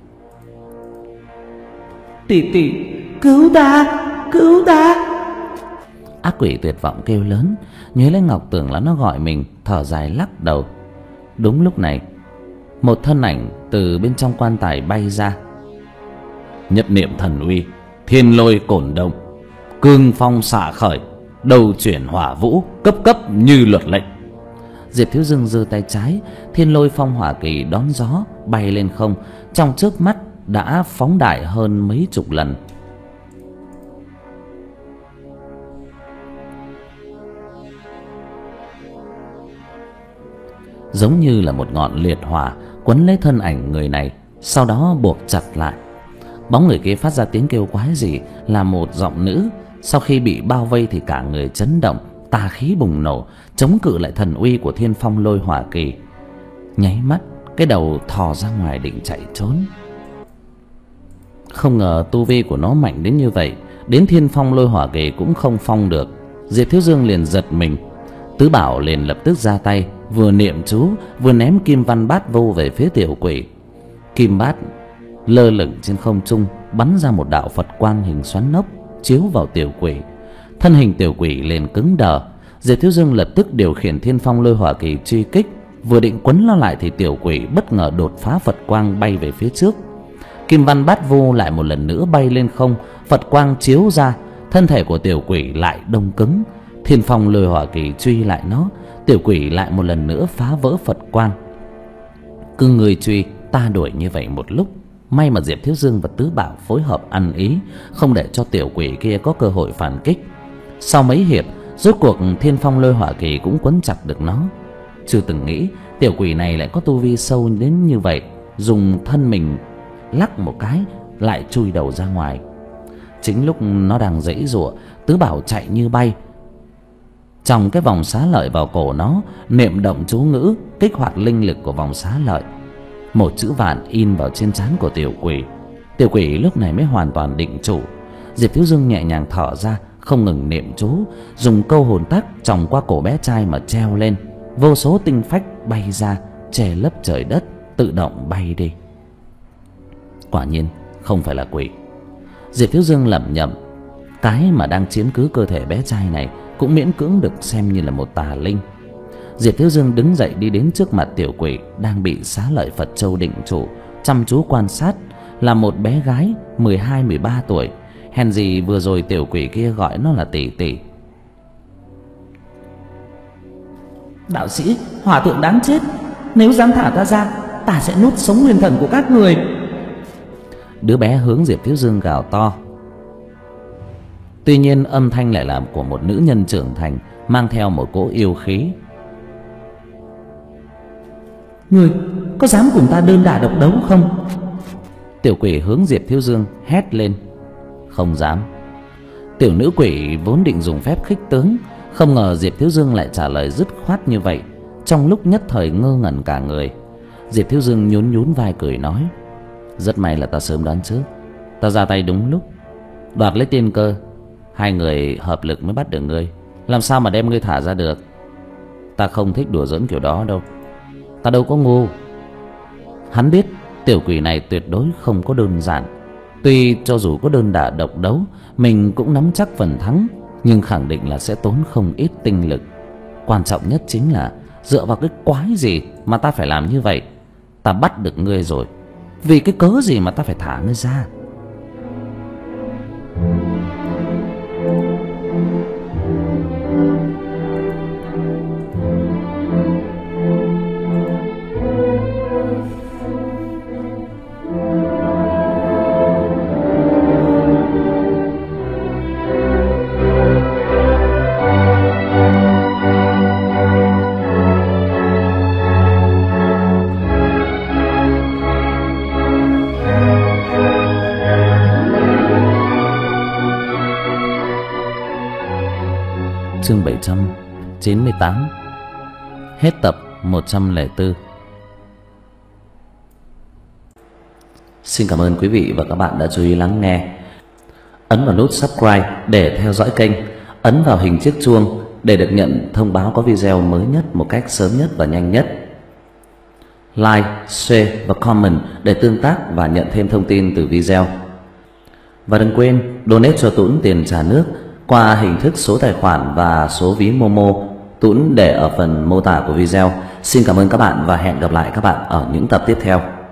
S2: Tỷ tỷ, cứu ta, cứu ta.
S1: Ác quỷ tuyệt vọng kêu lớn. Nhuế Lãnh Ngọc tưởng là nó gọi mình, thở dài lắc đầu. Đúng lúc này, một thân ảnh từ bên trong quan tài bay ra. Nhất niệm thần uy, thiên lôi cổn động, cương phong xạ khởi, đầu chuyển hỏa vũ, cấp cấp như luật lệnh. Diệp Thiếu Dương giơ tay trái, thiên lôi phong hỏa kỳ đón gió bay lên không, trong chớp mắt đã phóng đại hơn mấy chục lần. Giống như là một ngọn liệt hỏa quấn lấy thân ảnh người này, sau đó buộc chặt lại. Bóng người kia phát ra tiếng kêu quái dị, là một giọng nữ. Sau khi bị bao vây thì cả người chấn động, tà khí bùng nổ, chống cự lại thần uy của thiên phong lôi hỏa kỳ. Nháy mắt, cái đầu thò ra ngoài định chạy trốn. Không ngờ tu vi của nó mạnh đến như vậy, đến thiên phong lôi hỏa kỳ cũng không phong được. Diệp Thiếu Dương liền giật mình. Tứ Bảo liền lập tức ra tay, vừa niệm chú vừa ném kim văn bát vô về phía tiểu quỷ. Kim bát lơ lửng trên không trung, bắn ra một đạo Phật quang hình xoắn ốc chiếu vào tiểu quỷ. Thân hình tiểu quỷ liền cứng đờ. Diệp Thiếu Dương lập tức điều khiển thiên phong lôi hỏa kỳ truy kích, vừa định quấn nó lại thì tiểu quỷ bất ngờ đột phá Phật quang bay về phía trước. Kim văn bát vô lại một lần nữa bay lên không, Phật quang chiếu ra, thân thể của tiểu quỷ lại đông cứng. Thiên phong lôi hỏa kỳ truy lại nó, tiểu quỷ lại một lần nữa phá vỡ Phật quang. Cứ người truy ta đuổi như vậy một lúc, may mà Diệp Thiếu Dương và Tứ Bảo phối hợp ăn ý, không để cho tiểu quỷ kia có cơ hội phản kích. Sau mấy hiệp, rốt cuộc thiên phong lôi hỏa kỳ cũng quấn chặt được nó. Chưa từng nghĩ tiểu quỷ này lại có tu vi sâu đến như vậy, dùng thân mình lắc một cái lại chui đầu ra ngoài. Chính lúc nó đang giãy giụa, Tứ Bảo chạy như bay, trong cái vòng xá lợi vào cổ nó, niệm động chú ngữ kích hoạt linh lực của vòng xá lợi. Một chữ vạn in vào trên trán của tiểu quỷ. Tiểu quỷ lúc này mới hoàn toàn định chủ. Diệp Thiếu Dương nhẹ nhàng thở ra, không ngừng niệm chú, dùng câu hồn tác chòng qua cổ bé trai mà treo lên. Vô số tinh phách bay ra, che lấp trời đất, tự động bay đi. Quả nhiên không phải là quỷ. Diệp Thiếu Dương lẩm nhẩm, cái mà đang chiếm cứ cơ thể bé trai này cũng miễn cưỡng được xem như là một tà linh. Diệp Thiếu Dương đứng dậy đi đến trước mặt tiểu quỷ đang bị xá lợi Phật Châu định chủ, chăm chú quan sát. Là một bé gái mười hai mười ba tuổi. Hèn gì vừa rồi tiểu quỷ kia gọi nó là tỷ tỷ.
S2: Đạo sĩ, hòa thượng đáng chết, nếu dám thả ta ra, ta sẽ nuốt sống nguyên thần của các người.
S1: Đứa bé hướng Diệp Thiếu Dương gào to. Tuy nhiên âm thanh lại là của một nữ nhân trưởng thành, mang theo một cỗ yêu khí.
S2: Người có dám cùng ta đơn đả độc đấu không?
S1: Tiểu quỷ hướng Diệp Thiếu Dương hét lên. Không dám. Tiểu nữ quỷ vốn định dùng phép khích tướng, không ngờ Diệp Thiếu Dương lại trả lời dứt khoát như vậy. Trong lúc nhất thời ngơ ngẩn cả người. Diệp Thiếu Dương nhún nhún vai cười nói, rất may là ta sớm đoán trước, ta ra tay đúng lúc, đoạt lấy tiên cơ. Hai người hợp lực mới bắt được ngươi, làm sao mà đem ngươi thả ra được. Ta không thích đùa giỡn kiểu đó đâu, ta đâu có ngu. Hắn biết tiểu quỷ này tuyệt đối không có đơn giản. Tuy cho dù có đơn đả độc đấu, mình cũng nắm chắc phần thắng, nhưng khẳng định là sẽ tốn không ít tinh lực. Quan trọng nhất chính là dựa vào cái quái gì mà ta phải làm như vậy. Ta bắt được ngươi rồi, vì cái cớ gì mà ta phải thả ngươi ra. chương bảy trăm chín mươi tám. Hết tập một trăm lẻ bốn. Xin cảm ơn quý vị và các bạn đã chú ý lắng nghe. Ấn vào nút subscribe để theo dõi kênh, ấn vào hình chiếc chuông để được nhận thông báo có video mới nhất một cách sớm nhất và nhanh nhất. Like, share và comment để tương tác và nhận thêm thông tin từ video. Và đừng quên donate cho Tuấn tiền trả nước qua hình thức số tài khoản và số ví Momo, Tuấn để ở phần mô tả của video. Xin cảm ơn các bạn và hẹn gặp lại các bạn ở những tập tiếp theo.